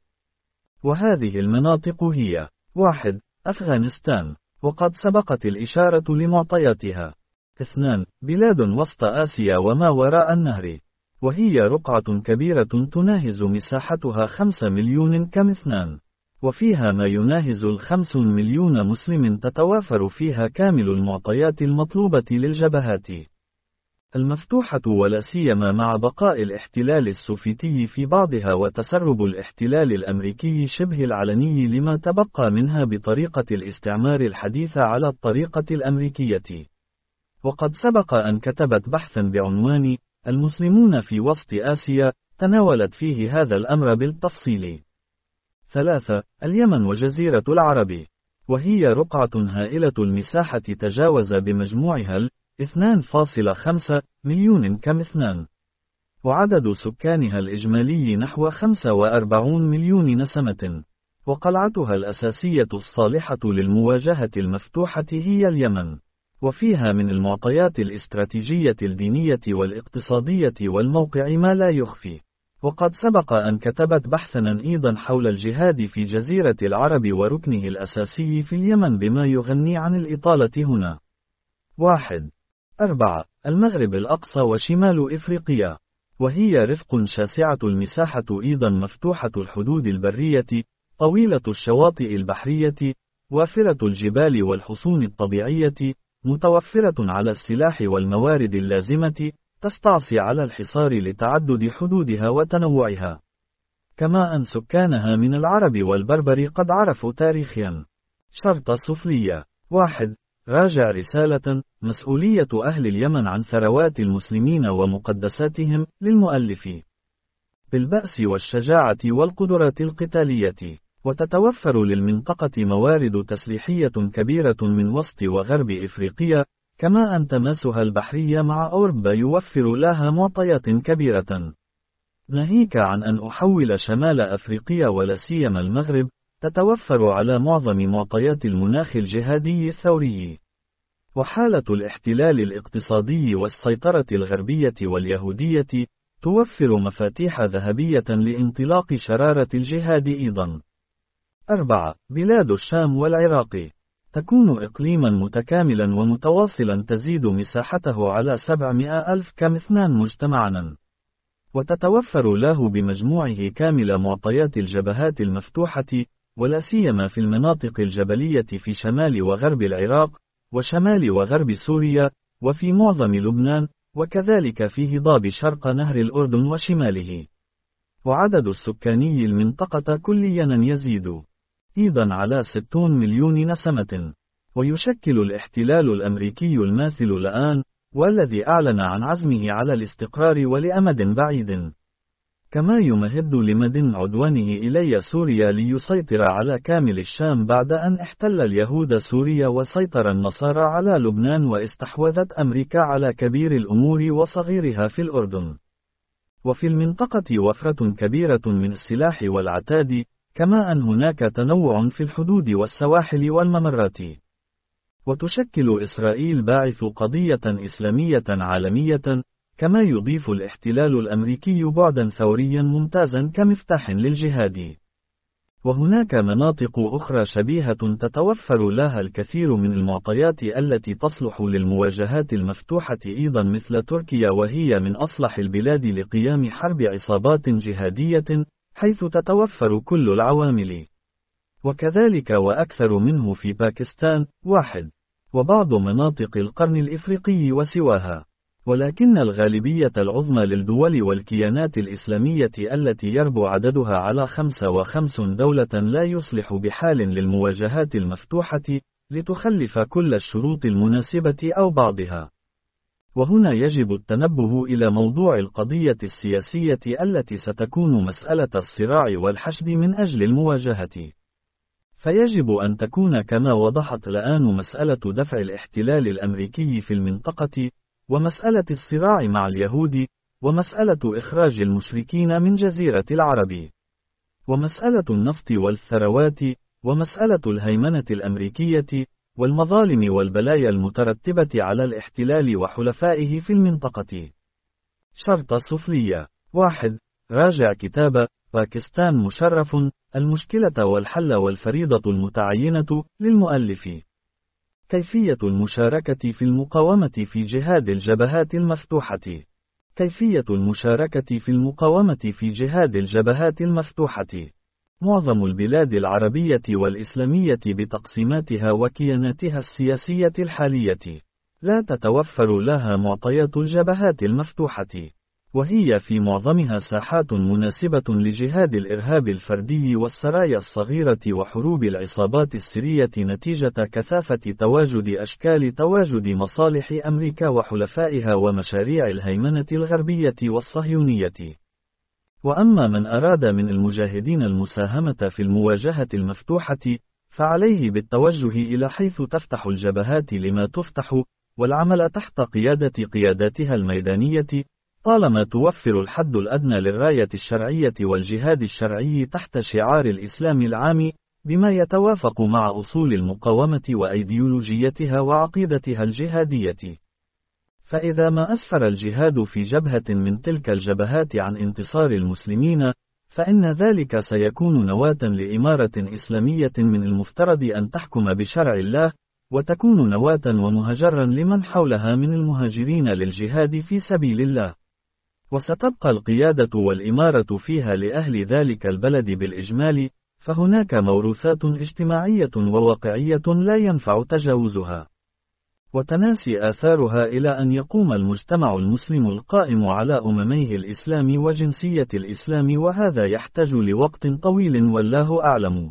وهذه المناطق هي: واحد أفغانستان، وقد سبقت الإشارة لمعطياتها. اثنان بلاد وسط آسيا وما وراء النهر، وهي رقعة كبيرة تناهز مساحتها خمسة مليون كم اثنان، وفيها ما يناهز الخمس مليون مسلم تتوافر فيها كامل المعطيات المطلوبة للجبهات المفتوحة، ولا سيما مع بقاء الاحتلال السوفيتي في بعضها وتسرب الاحتلال الأمريكي شبه العلني لما تبقى منها بطريقة الاستعمار الحديثة على الطريقة الأمريكية. وقد سبق أن كتبت بحثا بعنوان المسلمون في وسط آسيا، تناولت فيه هذا الأمر بالتفصيل. ثلاثة اليمن وجزيرة العرب، وهي رقعة هائلة المساحة تجاوز بمجموعها ال اثنين فاصلة خمسة مليون كم اثنان، وعدد سكانها الإجمالي نحو خمسة وأربعين مليون نسمة، وقلعتها الأساسية الصالحة للمواجهة المفتوحة هي اليمن، وفيها من المعطيات الاستراتيجية الدينية والاقتصادية والموقع ما لا يخفي. وقد سبق أن كتبت بحثا أيضا حول الجهاد في جزيرة العرب وركنه الأساسي في اليمن بما يغني عن الإطالة هنا. واحد أربعة المغرب الأقصى وشمال إفريقيا، وهي رفق شاسعة المساحة أيضا مفتوحة الحدود البرية، طويلة الشواطئ البحرية، وافرة الجبال والحصون الطبيعية، متوفرة على السلاح والموارد اللازمة، تستعصي على الحصار لتعدد حدودها وتنوعها. كما أن سكانها من العرب والبربر قد عرفوا تاريخيا. شرط سفلية. واحد راجع رسالة مسؤولية أهل اليمن عن ثروات المسلمين ومقدساتهم للمؤلف بالبأس والشجاعة والقدرات القتالية، وتتوفر للمنطقة موارد تسليحية كبيرة من وسط وغرب إفريقيا، كما أن تماسها البحرية مع أوروبا يوفر لها معطيات كبيرة. ناهيك عن أن أحول شمال أفريقيا ولا سيما المغرب تتوفر على معظم معطيات المناخ الجهادي الثوري. وحالة الاحتلال الاقتصادي والسيطرة الغربية واليهودية توفر مفاتيح ذهبية لانطلاق شرارة الجهاد أيضا. أربعة بلاد الشام والعراق، تكون إقليما متكاملا ومتواصلا تزيد مساحته على سبعمائة ألف كم اثنان مجتمعا، وتتوفر له بمجموعه كامل معطيات الجبهات المفتوحة، ولا سيما في المناطق الجبلية في شمال وغرب العراق، وشمال وغرب سوريا، وفي معظم لبنان، وكذلك في هضاب شرق نهر الأردن وشماله. وعدد السكاني المنطقة كليا يزيد أيضا على ستين مليون نسمة، ويشكل الاحتلال الأمريكي الماثل الآن، والذي أعلن عن عزمه على الاستقرار ولأمد بعيد، كما يمهد لمد عدوانه إلى سوريا ليسيطر على كامل الشام بعد أن احتل اليهود سوريا وسيطر النصارى على لبنان واستحوذت أمريكا على كبير الأمور وصغيرها في الأردن. وفي المنطقة وفرة كبيرة من السلاح والعتاد، كما أن هناك تنوع في الحدود والسواحل والممرات. وتشكل إسرائيل باعث قضية إسلامية عالمية، كما يضيف الاحتلال الأمريكي بعدا ثوريا ممتازا كمفتاح للجهاد. وهناك مناطق أخرى شبيهة تتوفر لها الكثير من المعطيات التي تصلح للمواجهات المفتوحة أيضا مثل تركيا، وهي من أصلح البلاد لقيام حرب عصابات جهادية حيث تتوفر كل العوامل. وكذلك وأكثر منه في باكستان. واحد. وبعض مناطق القرن الإفريقي وسواها. ولكن الغالبية العظمى للدول والكيانات الإسلامية التي يربو عددها على خمسة وخمسين دولة لا يصلح بحال للمواجهات المفتوحة لتخلف كل الشروط المناسبة أو بعضها. وهنا يجب التنبه إلى موضوع القضية السياسية التي ستكون مسألة الصراع والحشد من أجل المواجهة. فيجب أن تكون كما وضحت الآن مسألة دفع الاحتلال الأمريكي في المنطقة، ومسألة الصراع مع اليهود، ومسألة إخراج المشركين من جزيرة العرب، ومسألة النفط والثروات، ومسألة الهيمنة الأمريكية، والمظالم والبلايا المترتبة على الاحتلال وحلفائه في المنطقة. شرط سفلية. واحد. راجع كتاب باكستان مشرف، المشكلة والحل والفريضة المتعينة للمؤلف. كيفية المشاركة في المقاومة في جهاد الجبهات المفتوحة. كيفية المشاركة في المقاومة في جهاد الجبهات المفتوحة. معظم البلاد العربية والإسلامية بتقسيماتها وكياناتها السياسية الحالية لا تتوفر لها معطيات الجبهات المفتوحة، وهي في معظمها ساحات مناسبة لجهاد الإرهاب الفردي والسرايا الصغيرة وحروب العصابات السرية نتيجة كثافة تواجد أشكال تواجد مصالح أمريكا وحلفائها ومشاريع الهيمنة الغربية والصهيونية. وأما من أراد من المجاهدين المساهمة في المواجهة المفتوحة، فعليه بالتوجه إلى حيث تفتح الجبهات لما تفتح، والعمل تحت قيادة قياداتها الميدانية، طالما توفر الحد الأدنى للراية الشرعية والجهاد الشرعي تحت شعار الإسلام العام، بما يتوافق مع أصول المقاومة وأيديولوجيتها وعقيدتها الجهادية. فإذا ما أسفر الجهاد في جبهة من تلك الجبهات عن انتصار المسلمين، فإن ذلك سيكون نواة لإمارة إسلامية من المفترض أن تحكم بشرع الله، وتكون نواة ومهجرا لمن حولها من المهاجرين للجهاد في سبيل الله. وستبقى القيادة والإمارة فيها لأهل ذلك البلد بالإجمال، فهناك موروثات اجتماعية وواقعية لا ينفع تجاوزها وتناسي آثارها إلى أن يقوم المجتمع المسلم القائم على أمميه الإسلام وجنسية الإسلام، وهذا يحتاج لوقت طويل والله أعلم.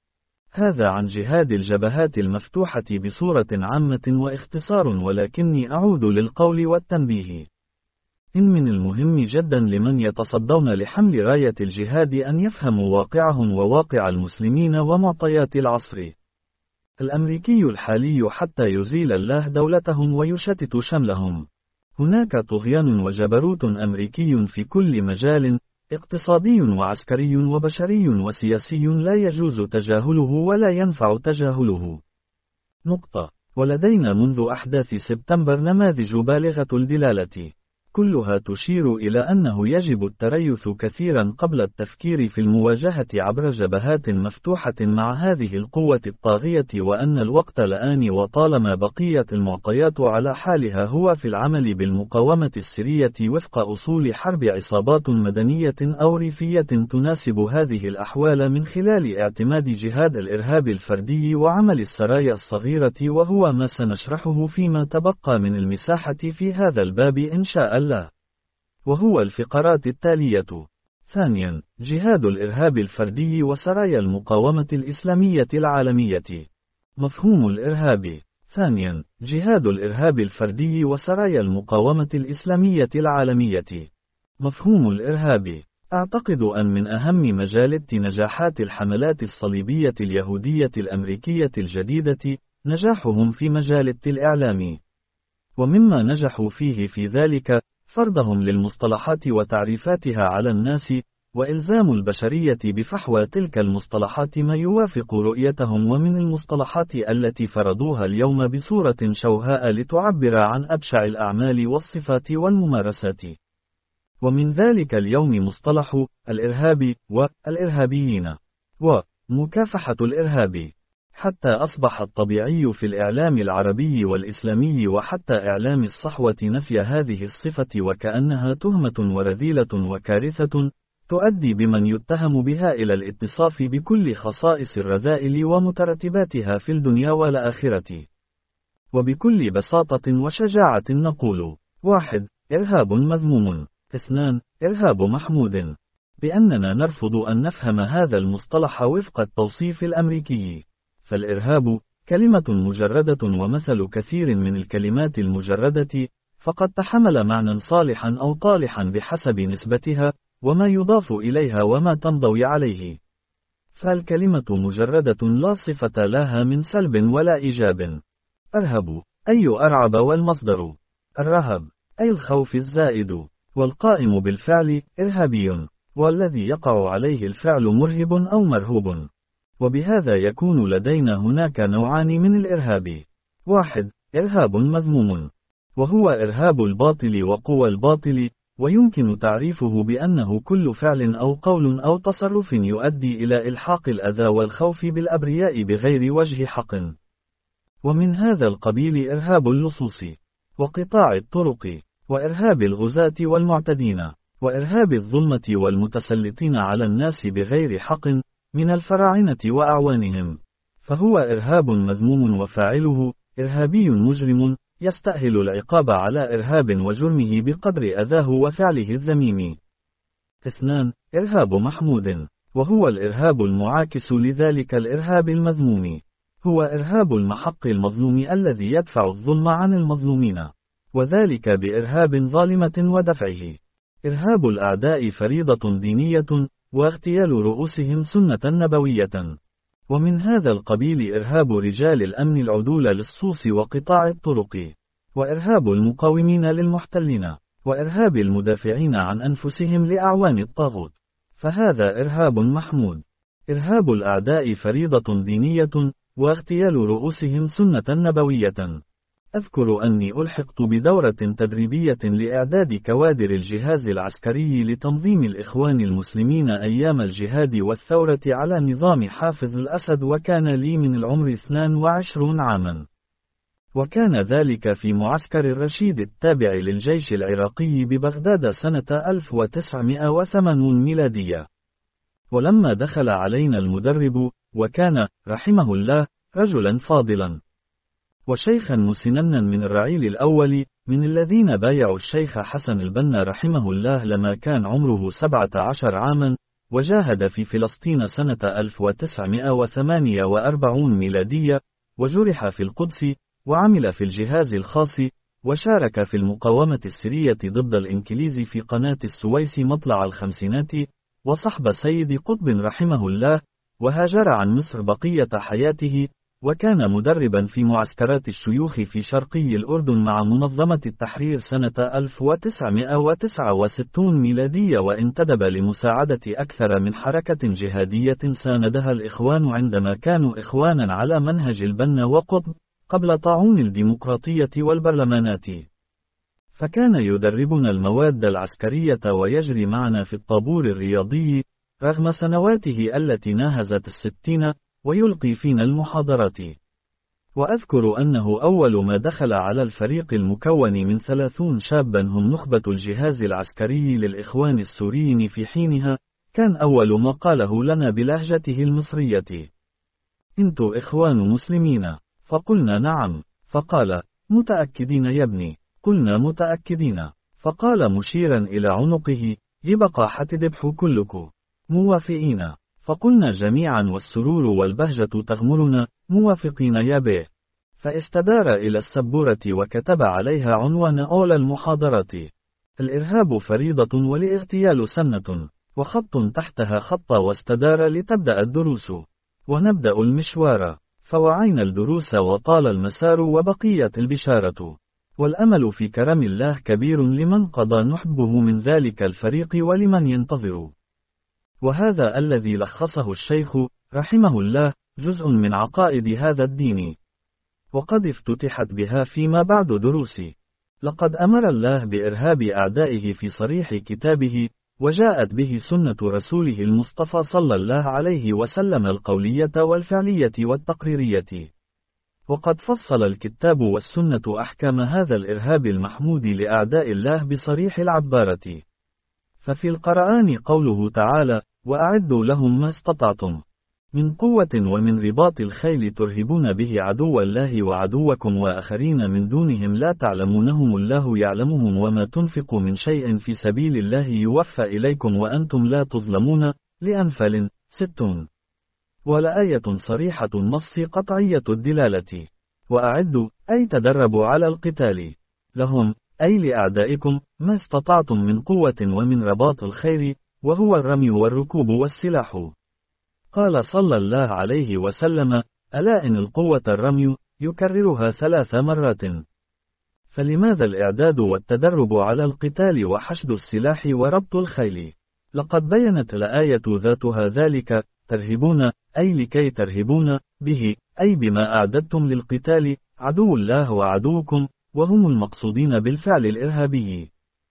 هذا عن جهاد الجبهات المفتوحة بصورة عامة واختصار، ولكني أعود للقول والتنبيه. إن من المهم جدا لمن يتصدون لحمل راية الجهاد أن يفهموا واقعهم وواقع المسلمين ومعطيات العصر الأمريكي الحالي حتى يزيل الله دولتهم ويشتت شملهم. هناك طغيان وجبروت أمريكي في كل مجال، اقتصادي وعسكري وبشري وسياسي، لا يجوز تجاهله ولا ينفع تجاهله. نقطة. ولدينا منذ أحداث سبتمبر نماذج بالغة الدلالة، كلها تشير إلى أنه يجب التريث كثيرا قبل التفكير في المواجهة عبر جبهات مفتوحة مع هذه القوة الطاغية، وأن الوقت الآن وطالما بقيت المعطيات على حالها هو في العمل بالمقاومة السرية وفق أصول حرب عصابات مدنية أو ريفية تناسب هذه الأحوال من خلال اعتماد جهاد الإرهاب الفردي وعمل السرايا الصغيرة، وهو ما سنشرحه فيما تبقى من المساحة في هذا الباب إن شاء الله، وهو الفقرات التالية. ثانيا، جهاد الإرهاب الفردي وسرايا المقاومة الإسلامية العالمية. مفهوم الإرهاب. ثانيا، جهاد الإرهاب الفردي وسرايا المقاومة الإسلامية العالمية. مفهوم الإرهاب. أعتقد أن من أهم مجالات نجاحات الحملات الصليبية اليهودية الأمريكية الجديدة نجاحهم في مجال الإعلام، ومما نجحوا فيه في ذلك فرضهم للمصطلحات وتعريفاتها على الناس، وإلزام البشرية بفحوى تلك المصطلحات ما يوافق رؤيتهم، ومن المصطلحات التي فرضوها اليوم بصورة شوهاء لتعبر عن أبشع الأعمال والصفات والممارسات. ومن ذلك اليوم مصطلح الإرهاب والإرهابيين، مكافحة الإرهاب. حتى أصبح الطبيعي في الإعلام العربي والإسلامي وحتى إعلام الصحوة نفي هذه الصفة وكأنها تهمة ورذيلة وكارثة، تؤدي بمن يتهم بها إلى الاتصاف بكل خصائص الرذائل ومترتباتها في الدنيا والآخرة. وبكل بساطة وشجاعة نقول: واحد. إرهاب مذموم. اثنان. إرهاب محمود. بأننا نرفض أن نفهم هذا المصطلح وفق التوصيف الأمريكي. فالإرهاب كلمة مجردة ومثل كثير من الكلمات المجردة، فقد تحمل معنى صالحا أو طالحا بحسب نسبتها وما يضاف إليها وما تنضوي عليه. فالكلمة مجردة لا صفة لها من سلب ولا إيجاب. أرهب أي أرعب، والمصدر الرهب أي الخوف الزائد، والقائم بالفعل إرهابي، والذي يقع عليه الفعل مرهب أو مرهوب. وبهذا يكون لدينا هناك نوعان من الإرهاب. واحد. إرهاب مذموم، وهو إرهاب الباطل وقوى الباطل، ويمكن تعريفه بأنه كل فعل أو قول أو تصرف يؤدي إلى إلحاق الأذى والخوف بالأبرياء بغير وجه حق. ومن هذا القبيل إرهاب اللصوص، وقطاع الطرق، وإرهاب الغزاة والمعتدين، وإرهاب الظلمة والمتسلطين على الناس بغير حق من الفراعنة وأعوانهم. فهو إرهاب مذموم وفاعله إرهابي مجرم يستأهل العقاب على إرهاب وجرمه بقدر أذاه وفعله الذميم. اثنان. إرهاب محمود، وهو الإرهاب المعاكس لذلك الإرهاب المذموم. هو إرهاب المحق المظلوم الذي يدفع الظلم عن المظلومين، وذلك بإرهاب ظالمة ودفعه. إرهاب الأعداء فريضة دينية، واغتيال رؤوسهم سنة نبوية. ومن هذا القبيل إرهاب رجال الأمن العدول للصوص وقطاع الطرق، وإرهاب المقاومين للمحتلين، وإرهاب المدافعين عن أنفسهم لأعوان الطاغوت. فهذا إرهاب محمود. إرهاب الأعداء فريضة دينية، واغتيال رؤوسهم سنة نبوية. أذكر أني ألحقت بدورة تدريبية لإعداد كوادر الجهاز العسكري لتنظيم الإخوان المسلمين أيام الجهاد والثورة على نظام حافظ الأسد، وكان لي من العمر اثنين وعشرين عاما. وكان ذلك في معسكر الرشيد التابع للجيش العراقي ببغداد سنة ألف وتسعمائة وثمانين ميلادية. ولما دخل علينا المدرب، وكان رحمه الله رجلا فاضلا وشيخا مسنا من الرعيل الأول من الذين بايعوا الشيخ حسن البنا رحمه الله لما كان عمره سبعة عشر عاما، وجاهد في فلسطين سنة ألف وتسعمائة وثمانية وأربعين ميلادية، وجرح في القدس، وعمل في الجهاز الخاص، وشارك في المقاومة السرية ضد الإنكليز في قناة السويس مطلع الخمسينات، وصحب سيد قطب رحمه الله، وهاجر عن مصر بقية حياته، وكان مدربا في معسكرات الشيوخ في شرقي الأردن مع منظمة التحرير سنة ألف وتسعمائة وتسعة وستين ميلادية، وانتدب لمساعدة أكثر من حركة جهادية ساندها الإخوان عندما كانوا إخوانا على منهج البنا وقطب قبل طاعون الديمقراطية والبرلمانات. فكان يدربنا المواد العسكرية ويجري معنا في الطابور الرياضي رغم سنواته التي ناهزت الستين، ويلقي فينا المحاضرات. وأذكر أنه أول ما دخل على الفريق المكون من ثلاثون شابا هم نخبة الجهاز العسكري للإخوان السوريين في حينها، كان أول ما قاله لنا بلهجته المصرية: أنتوا إخوان مسلمين؟ فقلنا نعم. فقال: متأكدين يا ابني؟ قلنا متأكدين. فقال مشيرا إلى عنقه: يبقى حتذبحوا كلكم. موافقين. فقلنا جميعا والسرور والبهجة تغمرنا: موافقين يا بيه. فاستدار إلى السبورة وكتب عليها عنوان أولى المحاضرات: الإرهاب فريضة والاغتيال سنة، وخط تحتها خط، واستدار لتبدأ الدروس. ونبدأ المشوار. فوعينا الدروس وطال المسار وبقيت البشارة. والأمل في كرم الله كبير لمن قضى نحبه من ذلك الفريق ولمن ينتظر. وهذا الذي لخصه الشيخ رحمه الله جزء من عقائد هذا الدين، وقد افتتحت بها فيما بعد دروسي. لقد أمر الله بإرهاب أعدائه في صريح كتابه: وجاءت به سنة رسوله المصطفى صلى الله عليه وسلم القولية والفعلية والتقريرية. وقد فصل الكتاب والسنة أحكام هذا الإرهاب المحمود لأعداء الله بصريح العبارة. ففي القرآن قوله تعالى: وأعدوا لهم ما استطعتم من قوة ومن رباط الخيل ترهبون به عدو الله وعدوكم وآخرين من دونهم لا تعلمونهم الله يعلمهم وما تنفقوا من شيء في سبيل الله يوفى إليكم وأنتم لا تظلمون. لأنفال ستون. ولآية صريحة النص قطعية الدلالة. وأعدوا أي تدربوا على القتال لهم أي لأعدائكم ما استطعتم من قوة ومن رباط الخيل وهو الرمي والركوب والسلاح. قال صلى الله عليه وسلم: ألا إن القوة الرمي، يكررها ثلاث مرات. فلماذا الإعداد والتدرب على القتال وحشد السلاح وربط الخيل؟ لقد بينت الآية ذاتها ذلك: ترهبون أي لكي ترهبون به أي بما أعددتم للقتال عدو الله وعدوكم، وهم المقصودين بالفعل الإرهابي.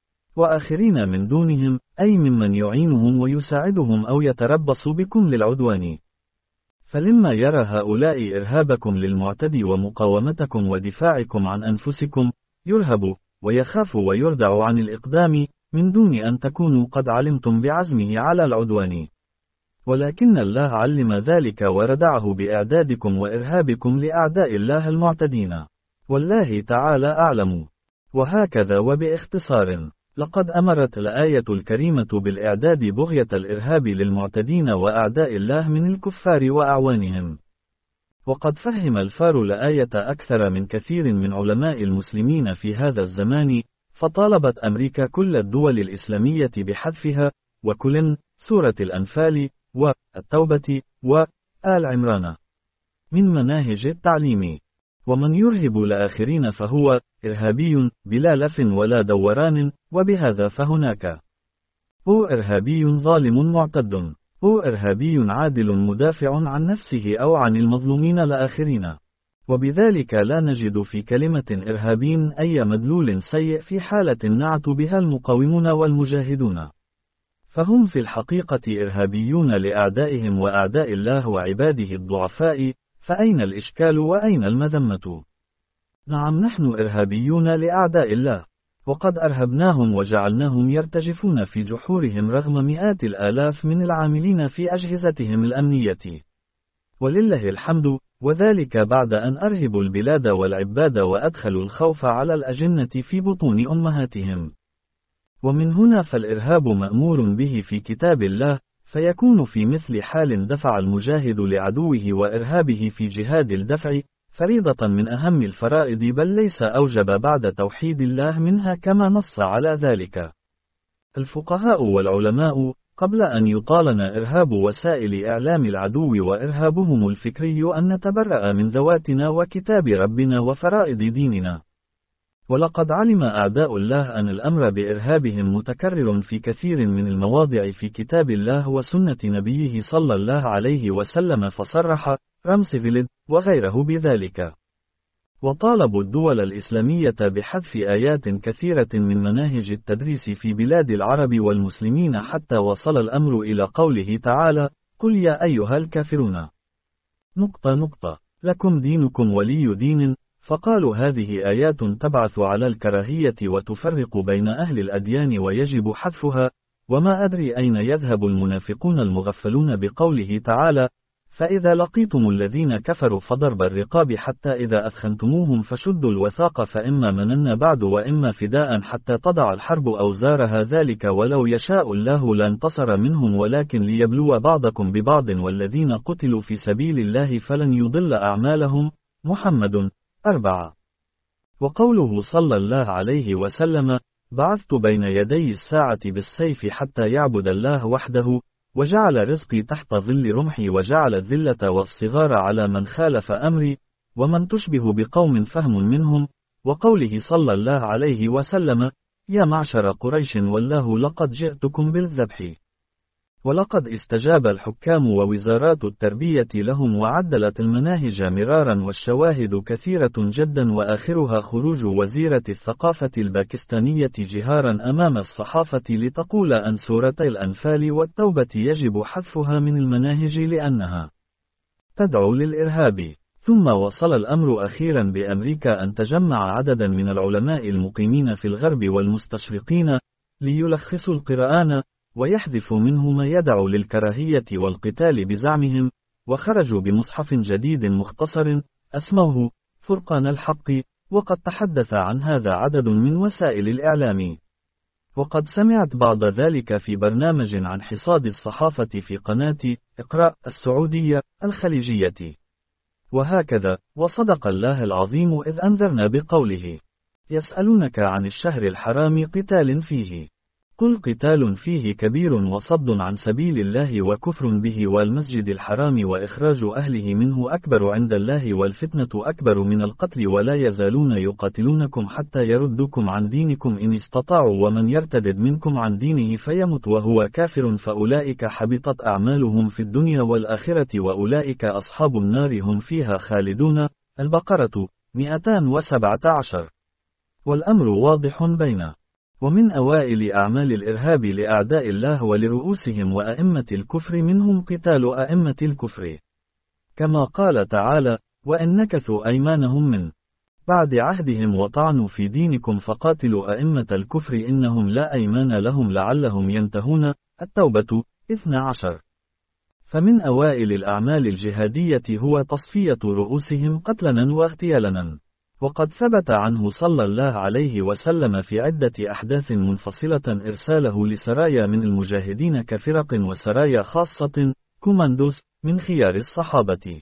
وآخرين من دونهم أي ممن يعينهم ويساعدهم أو يتربص بكم للعدوان. فلما يرى هؤلاء إرهابكم للمعتدي ومقاومتكم ودفاعكم عن أنفسكم، يرهب ويخاف ويردع عن الإقدام من دون أن تكونوا قد علمتم بعزمه على العدوان. ولكن الله علم ذلك وردعه بإعدادكم وإرهابكم لأعداء الله المعتدين. والله تعالى أعلم. وهكذا وباختصار، لقد أمرت الآية الكريمة بالإعداد بغية الإرهاب للمعتدين وأعداء الله من الكفار وأعوانهم. وقد فهم الفار الآية أكثر من كثير من علماء المسلمين في هذا الزمان، فطالبت أمريكا كل الدول الإسلامية بحذفها، وكل سورة الأنفال والتوبة وآل عمران من مناهج التعليم. ومن يرهب الآخرين فهو إرهابي بلا لف ولا دوران، وبهذا فهناك هو إرهابي ظالم معتد، هو إرهابي عادل مدافع عن نفسه أو عن المظلومين الآخرين. وبذلك لا نجد في كلمة إرهابي أي مدلول سيء في حالة نعت بها المقاومون والمجاهدون، فهم في الحقيقة إرهابيون لأعدائهم وأعداء الله وعباده الضعفاء. فأين الإشكال وأين المذمة؟ نعم، نحن إرهابيون لأعداء الله، وقد أرهبناهم وجعلناهم يرتجفون في جحورهم رغم مئات الآلاف من العاملين في أجهزتهم الأمنية. ولله الحمد، وذلك بعد أن أرهبوا البلاد والعباد وأدخلوا الخوف على الأجنة في بطون أمهاتهم. ومن هنا فالإرهاب مأمور به في كتاب الله، فيكون في مثل حال دفع المجاهد لعدوه وإرهابه في جهاد الدفع فريضة من أهم الفرائض، بل ليس أوجب بعد توحيد الله منها كما نص على ذلك الفقهاء والعلماء قبل أن يطالنا إرهاب وسائل إعلام العدو وإرهابهم الفكري أن نتبرأ من ذواتنا وكتاب ربنا وفرائض ديننا. ولقد علم أعداء الله أن الأمر بإرهابهم متكرر في كثير من المواضع في كتاب الله وسنة نبيه صلى الله عليه وسلم، فصرح رامسفيلد وغيره بذلك. وطالبوا الدول الإسلامية بحذف آيات كثيرة من مناهج التدريس في بلاد العرب والمسلمين، حتى وصل الأمر إلى قوله تعالى: قل يا أيها الكافرون نقطة نقطة لكم دينكم ولي دين. فقالوا هذه آيات تبعث على الكراهية وتفرق بين أهل الأديان ويجب حذفها. وما أدري أين يذهب المنافقون المغفلون بقوله تعالى: فإذا لقيتم الذين كفروا فضرب الرقاب حتى إذا أثخنتموهم فشدوا الوثاق فإما مننا بعد وإما فداء حتى تضع الحرب أوزارها، ذلك ولو يشاء الله لانتصر منهم ولكن ليبلو بعضكم ببعض والذين قتلوا في سبيل الله فلن يضل أعمالهم. محمد أربعة. وقوله صلى الله عليه وسلم: بعثت بين يدي الساعة بالسيف حتى يعبد الله وحده، وجعل رزقي تحت ظل رمحي، وجعل الذلة والصغار على من خالف أمري، ومن تشبه بقوم فهم منهم. وقوله صلى الله عليه وسلم: يا معشر قريش والله لقد جئتكم بالذبح. ولقد استجاب الحكام ووزارات التربية لهم وعدلت المناهج مرارا، والشواهد كثيرة جدا، وآخرها خروج وزيرة الثقافة الباكستانية جهارا أمام الصحافة لتقول أن سورة الأنفال والتوبة يجب حذفها من المناهج لأنها تدعو للإرهاب. ثم وصل الأمر أخيرا بأمريكا أن تجمع عددا من العلماء المقيمين في الغرب والمستشرقين ليلخصوا القرآن ويحذفوا منه ما يدعو للكراهية والقتال بزعمهم، وخرجوا بمصحف جديد مختصر اسمه فرقان الحق. وقد تحدث عن هذا عدد من وسائل الإعلام، وقد سمعت بعض ذلك في برنامج عن حصاد الصحافة في قناة اقرأ السعودية الخليجية. وهكذا، وصدق الله العظيم إذ أنذرنا بقوله: يسألونك عن الشهر الحرام قتال فيه، قل قتال فيه كبير وصد عن سبيل الله وكفر به والمسجد الحرام وإخراج أهله منه أكبر عند الله والفتنة أكبر من القتل ولا يزالون يقاتلونكم حتى يردوكم عن دينكم إن استطاعوا ومن يرتد منكم عن دينه فيمت وهو كافر فأولئك حبطت أعمالهم في الدنيا والآخرة وأولئك أصحاب النار هم فيها خالدون. البقرة مئتان وسبعة عشر. والأمر واضح بين ومن أوائل أعمال الإرهاب لأعداء الله ولرؤوسهم وأئمة الكفر منهم قتال أئمة الكفر، كما قال تعالى: وإن نكثوا أيمانهم من بعد عهدهم وطعنوا في دينكم فقاتلوا أئمة الكفر إنهم لا أيمان لهم لعلهم ينتهون. التوبة اثنا عشر. فمن أوائل الأعمال الجهادية هو تصفية رؤوسهم قتلنا واغتيالنا، وقد ثبت عنه صلى الله عليه وسلم في عدة أحداث منفصلة إرساله لسرايا من المجاهدين كفرق وسرايا خاصة كوماندوس من خيار الصحابة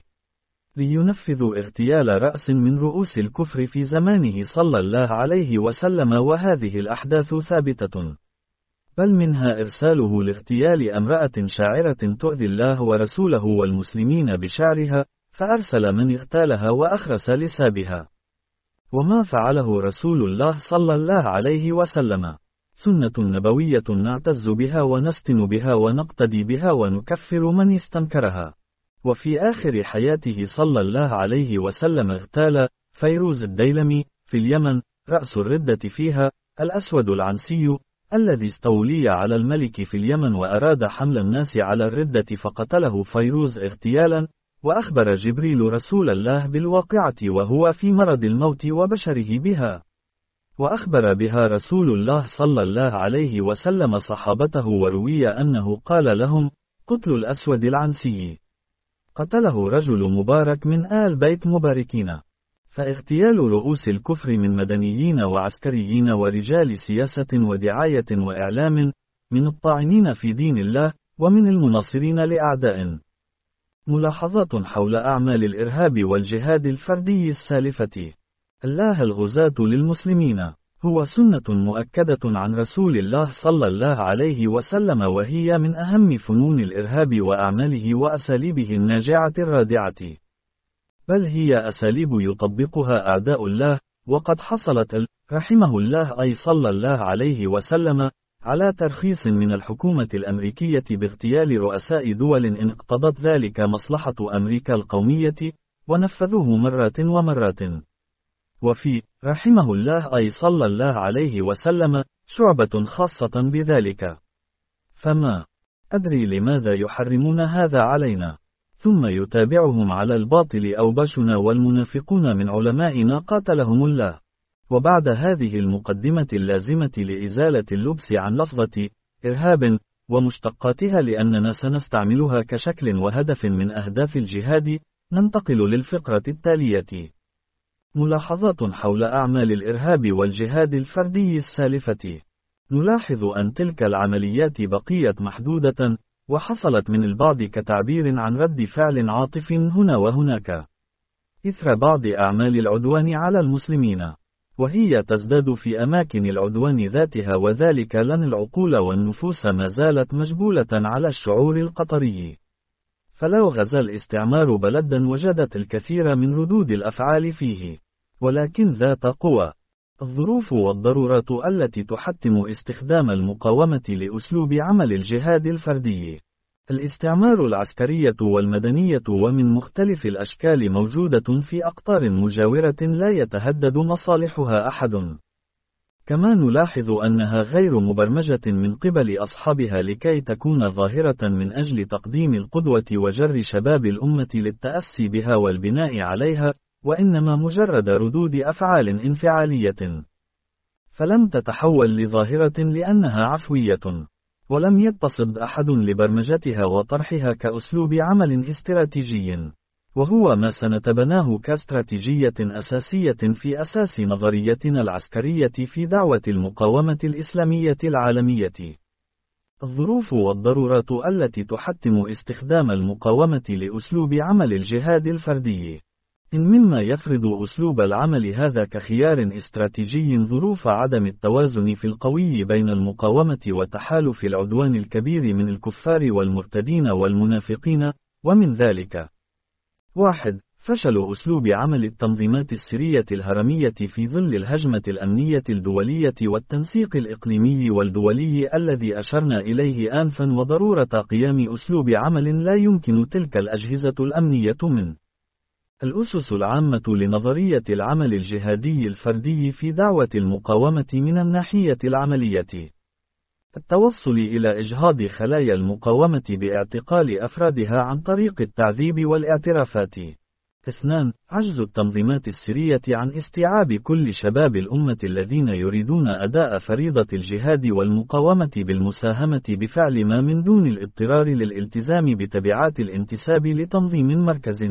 لينفذوا اغتيال رأس من رؤوس الكفر في زمانه صلى الله عليه وسلم. وهذه الأحداث ثابتة، بل منها إرساله لاغتيال امرأة شاعرة تؤذي الله ورسوله والمسلمين بشعرها، فأرسل من اغتالها وأخرس لسابها. وما فعله رسول الله صلى الله عليه وسلم سنة نبوية نعتز بها ونستن بها ونقتدي بها ونكفر من استنكرها. وفي آخر حياته صلى الله عليه وسلم اغتال فيروز الديلمي في اليمن رأس الردة فيها، الأسود العنسي الذي استولي على الملك في اليمن وأراد حمل الناس على الردة فقتله فيروز اغتيالا. وأخبر جبريل رسول الله بالواقعة وهو في مرض الموت وبشره بها، وأخبر بها رسول الله صلى الله عليه وسلم صحابته، وروي أنه قال لهم: قتل الأسود العنسي قتله رجل مبارك من آل بيت مباركين. فاغتيال رؤوس الكفر من مدنيين وعسكريين ورجال سياسة ودعاية وإعلام، من الطاعنين في دين الله ومن المناصرين لأعداء. ملاحظات حول أعمال الإرهاب والجهاد الفردي السالفة. الله الغزاة للمسلمين هو سنة مؤكدة عن رسول الله صلى الله عليه وسلم، وهي من أهم فنون الإرهاب وأعماله وأساليبه الناجعة الرادعة، بل هي أساليب يطبقها أعداء الله. وقد حصلت رحمه الله أي صلى الله عليه وسلم على ترخيص من الحكومة الأمريكية باغتيال رؤساء دول إن اقتضت ذلك مصلحة أمريكا القومية، ونفذوه مرات ومرات. وفي رحمه الله أي صلى الله عليه وسلم شعبة خاصة بذلك، فما أدري لماذا يحرمون هذا علينا. ثم يتابعهم على الباطل أوباشنا والمنافقون من علمائنا قاتلهم الله. وبعد هذه المقدمة اللازمة لإزالة اللبس عن لفظة إرهاب ومشتقاتها لأننا سنستعملها كشكل وهدف من أهداف الجهاد، ننتقل للفقرة التالية: ملاحظات حول أعمال الإرهاب والجهاد الفردي السالفة. نلاحظ أن تلك العمليات بقيت محدودة، وحصلت من البعض كتعبير عن رد فعل عاطف هنا وهناك إثر بعض أعمال العدوان على المسلمين، وهي تزداد في أماكن العدوان ذاتها، وذلك لأن العقول والنفوس ما زالت مجبولة على الشعور القطري. فلو غزا الاستعمار بلدا وجدت الكثير من ردود الأفعال فيه، ولكن ذات قوى. الظروف والضرورات التي تحتم استخدام المقاومة لأسلوب عمل الجهاد الفردي الاستعمار العسكرية والمدنية ومن مختلف الأشكال موجودة في أقطار مجاورة لا يتهدد مصالحها أحد. كما نلاحظ أنها غير مبرمجة من قبل أصحابها لكي تكون ظاهرة من أجل تقديم القدوة وجر شباب الأمة للتأسي بها والبناء عليها، وإنما مجرد ردود أفعال انفعالية. فلم تتحول لظاهرة لأنها عفوية. ولم يتصد أحد لبرمجتها وطرحها كأسلوب عمل استراتيجي، وهو ما سنتبناه كاستراتيجية أساسية في أساس نظريتنا العسكرية في دعوة المقاومة الإسلامية العالمية. الظروف والضرورات التي تحتم استخدام المقاومة لأسلوب عمل الجهاد الفردي. إن مما يفرض أسلوب العمل هذا كخيار استراتيجي ظروف عدم التوازن في القوي بين المقاومة وتحالف العدوان الكبير من الكفار والمرتدين والمنافقين، ومن ذلك: واحد. فشل أسلوب عمل التنظيمات السرية الهرمية في ظل الهجمة الأمنية الدولية والتنسيق الإقليمي والدولي الذي أشرنا إليه آنفا، وضرورة قيام أسلوب عمل لا يمكن تلك الأجهزة الأمنية من الأسس العامة لنظرية العمل الجهادي الفردي في دعوة المقاومة من الناحية العملية: التوصل إلى إجهاض خلايا المقاومة باعتقال أفرادها عن طريق التعذيب والاعترافات. اثنان. عجز التنظيمات السرية عن استيعاب كل شباب الأمة الذين يريدون أداء فريضة الجهاد والمقاومة بالمساهمة بفعل ما من دون الاضطرار للالتزام بتبعات الانتساب لتنظيم مركز.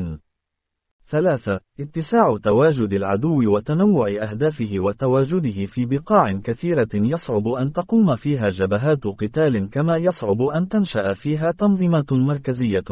ثلاثة. اتساع تواجد العدو وتنوع أهدافه وتواجده في بقاع كثيرة يصعب أن تقوم فيها جبهات قتال، كما يصعب أن تنشأ فيها تنظيمات مركزية.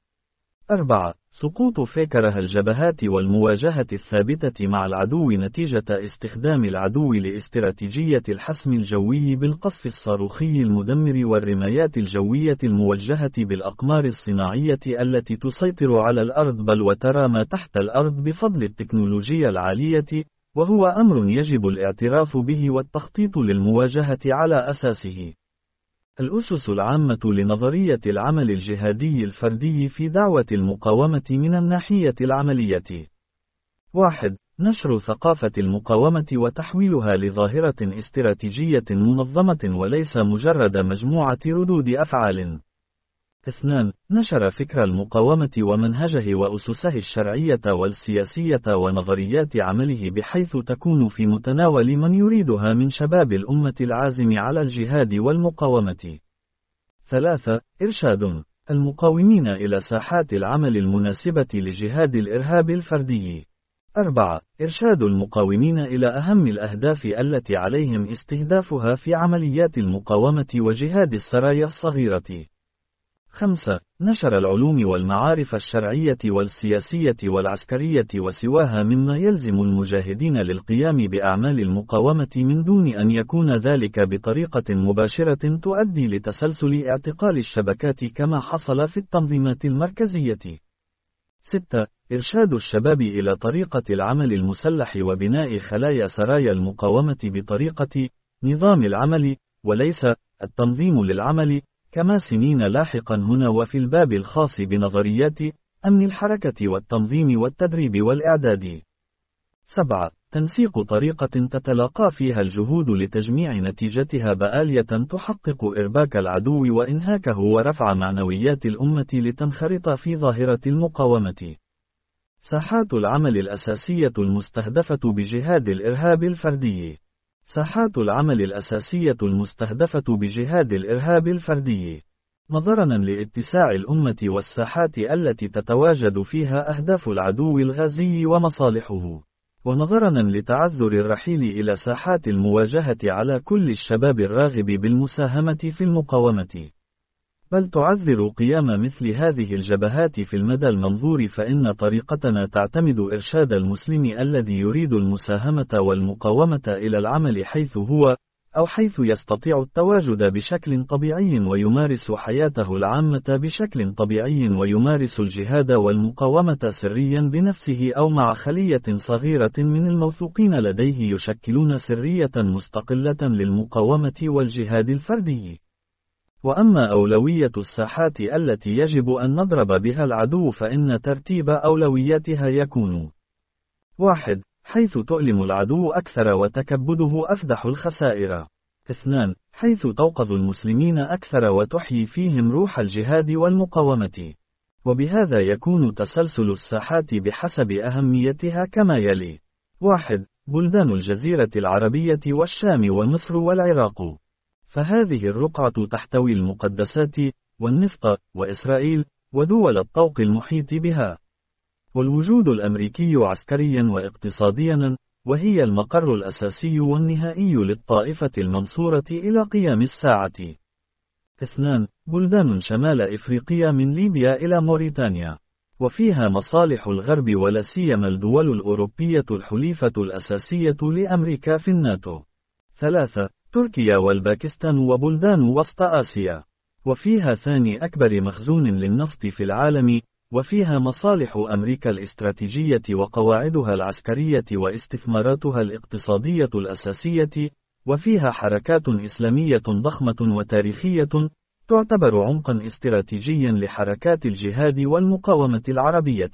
أربعة. سقوط فكره الجبهات والمواجهة الثابتة مع العدو نتيجة استخدام العدو لاستراتيجية الحسم الجوي بالقصف الصاروخي المدمر والرمايات الجوية الموجهة بالأقمار الصناعية التي تسيطر على الأرض بل وترى ما تحت الأرض بفضل التكنولوجيا العالية، وهو أمر يجب الاعتراف به والتخطيط للمواجهة على أساسه. الأسس العامة لنظرية العمل الجهادي الفردي في دعوة المقاومة من الناحية العملية: واحد. نشر ثقافة المقاومة وتحويلها لظاهرة استراتيجية منظمة وليس مجرد مجموعة ردود أفعال. اثنان. نشر فكر المقاومة ومنهجه وأسسه الشرعية والسياسية ونظريات عمله بحيث تكون في متناول من يريدها من شباب الأمة العازم على الجهاد والمقاومة. ثلاثة. إرشاد المقاومين إلى ساحات العمل المناسبة لجهاد الإرهاب الفردي. أربعة. إرشاد المقاومين إلى أهم الأهداف التي عليهم استهدافها في عمليات المقاومة وجهاد السرايا الصغيرة. خمسة. نشر العلوم والمعارف الشرعية والسياسية والعسكرية وسواها مما يلزم المجاهدين للقيام بأعمال المقاومة من دون أن يكون ذلك بطريقة مباشرة تؤدي لتسلسل اعتقال الشبكات كما حصل في التنظيمات المركزية. ستة. إرشاد الشباب إلى طريقة العمل المسلح وبناء خلايا سرايا المقاومة بطريقة نظام العمل وليس التنظيم للعمل، كما سنين لاحقا هنا وفي الباب الخاص بنظريات أمن الحركة والتنظيم والتدريب والإعداد. سبعة. تنسيق طريقة تتلاقى فيها الجهود لتجميع نتيجتها بآلية تحقق إرباك العدو وإنهاكه ورفع معنويات الأمة لتنخرط في ظاهرة المقاومة. ساحات العمل الأساسية المستهدفة بجهاد الإرهاب الفردي. ساحات العمل الأساسية المستهدفة بجهاد الإرهاب الفردي. نظراً لاتساع الأمة والساحات التي تتواجد فيها أهداف العدو الغازي ومصالحه، ونظراً لتعذر الرحيل إلى ساحات المواجهة على كل الشباب الراغب بالمساهمة في المقاومة، بل تعذر قيام مثل هذه الجبهات في المدى المنظور، فإن طريقتنا تعتمد إرشاد المسلم الذي يريد المساهمة والمقاومة إلى العمل حيث هو، أو حيث يستطيع التواجد بشكل طبيعي ويمارس حياته العامة بشكل طبيعي ويمارس الجهاد والمقاومة سريا بنفسه أو مع خلية صغيرة من الموثوقين لديه يشكلون سرية مستقلة للمقاومة والجهاد الفردي. وأما أولوية الساحات التي يجب أن نضرب بها العدو فإن ترتيب أولوياتها يكون: واحد. حيث تؤلم العدو أكثر وتكبده أفدح الخسائر. اثنان. حيث توقظ المسلمين أكثر وتحيي فيهم روح الجهاد والمقاومة. وبهذا يكون تسلسل الساحات بحسب أهميتها كما يلي: واحد. بلدان الجزيرة العربية والشام ومصر والعراق، فهذه الرقعة تحتوي المقدسات والنفط وإسرائيل ودول الطوق المحيط بها، والوجود الأمريكي عسكريا واقتصاديا، وهي المقر الأساسي والنهائي للطائفة المنصورة إلى قيام الساعة. اثنان. بلدان شمال إفريقيا من ليبيا إلى موريتانيا، وفيها مصالح الغرب ولا سيما الدول الأوروبية الحليفة الأساسية لأمريكا في الناتو. ثلاثة. تركيا والباكستان وبلدان وسط آسيا، وفيها ثاني أكبر مخزون للنفط في العالم، وفيها مصالح أمريكا الاستراتيجية وقواعدها العسكرية واستثماراتها الاقتصادية الأساسية، وفيها حركات إسلامية ضخمة وتاريخية تعتبر عمقا استراتيجيا لحركات الجهاد والمقاومة العربية.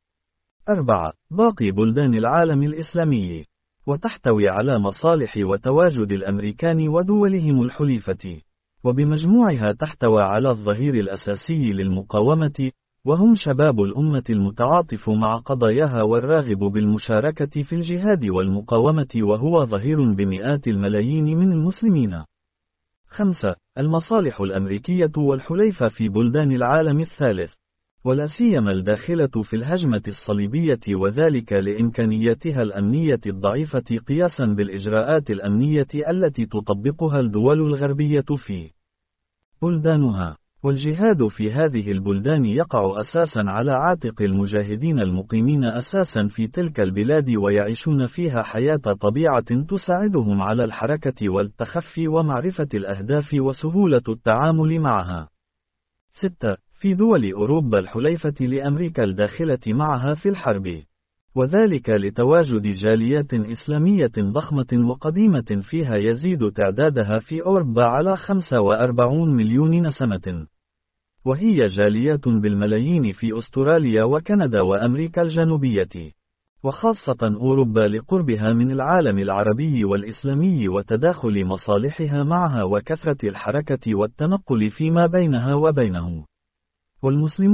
أربعة. باقي بلدان العالم الإسلامي، وتحتوي على مصالح وتواجد الأمريكان ودولهم الحليفة، وبمجموعها تحتوي على الظهير الأساسي للمقاومة، وهم شباب الأمة المتعاطف مع قضاياها والراغب بالمشاركة في الجهاد والمقاومة، وهو ظهير بمئات الملايين من المسلمين. خمسة. المصالح الأمريكية والحليفة في بلدان العالم الثالث، ولا سيما الداخلة في الهجمة الصليبية، وذلك لإمكانياتها الأمنية الضعيفة قياسا بالإجراءات الأمنية التي تطبقها الدول الغربية في بلدانها. والجهاد في هذه البلدان يقع أساسا على عاتق المجاهدين المقيمين أساسا في تلك البلاد، ويعيشون فيها حياة طبيعة تساعدهم على الحركة والتخفي ومعرفة الأهداف وسهولة التعامل معها. ستة. في دول أوروبا الحليفة لأمريكا الداخلة معها في الحرب، وذلك لتواجد جاليات إسلامية ضخمة وقديمة فيها يزيد تعدادها في أوروبا على خمسة وأربعين مليون نسمة، وهي جاليات بالملايين في أستراليا وكندا وأمريكا الجنوبية، وخاصة أوروبا لقربها من العالم العربي والإسلامي وتداخل مصالحها معها وكثرة الحركة والتنقل فيما بينها وبينه. والمسلمون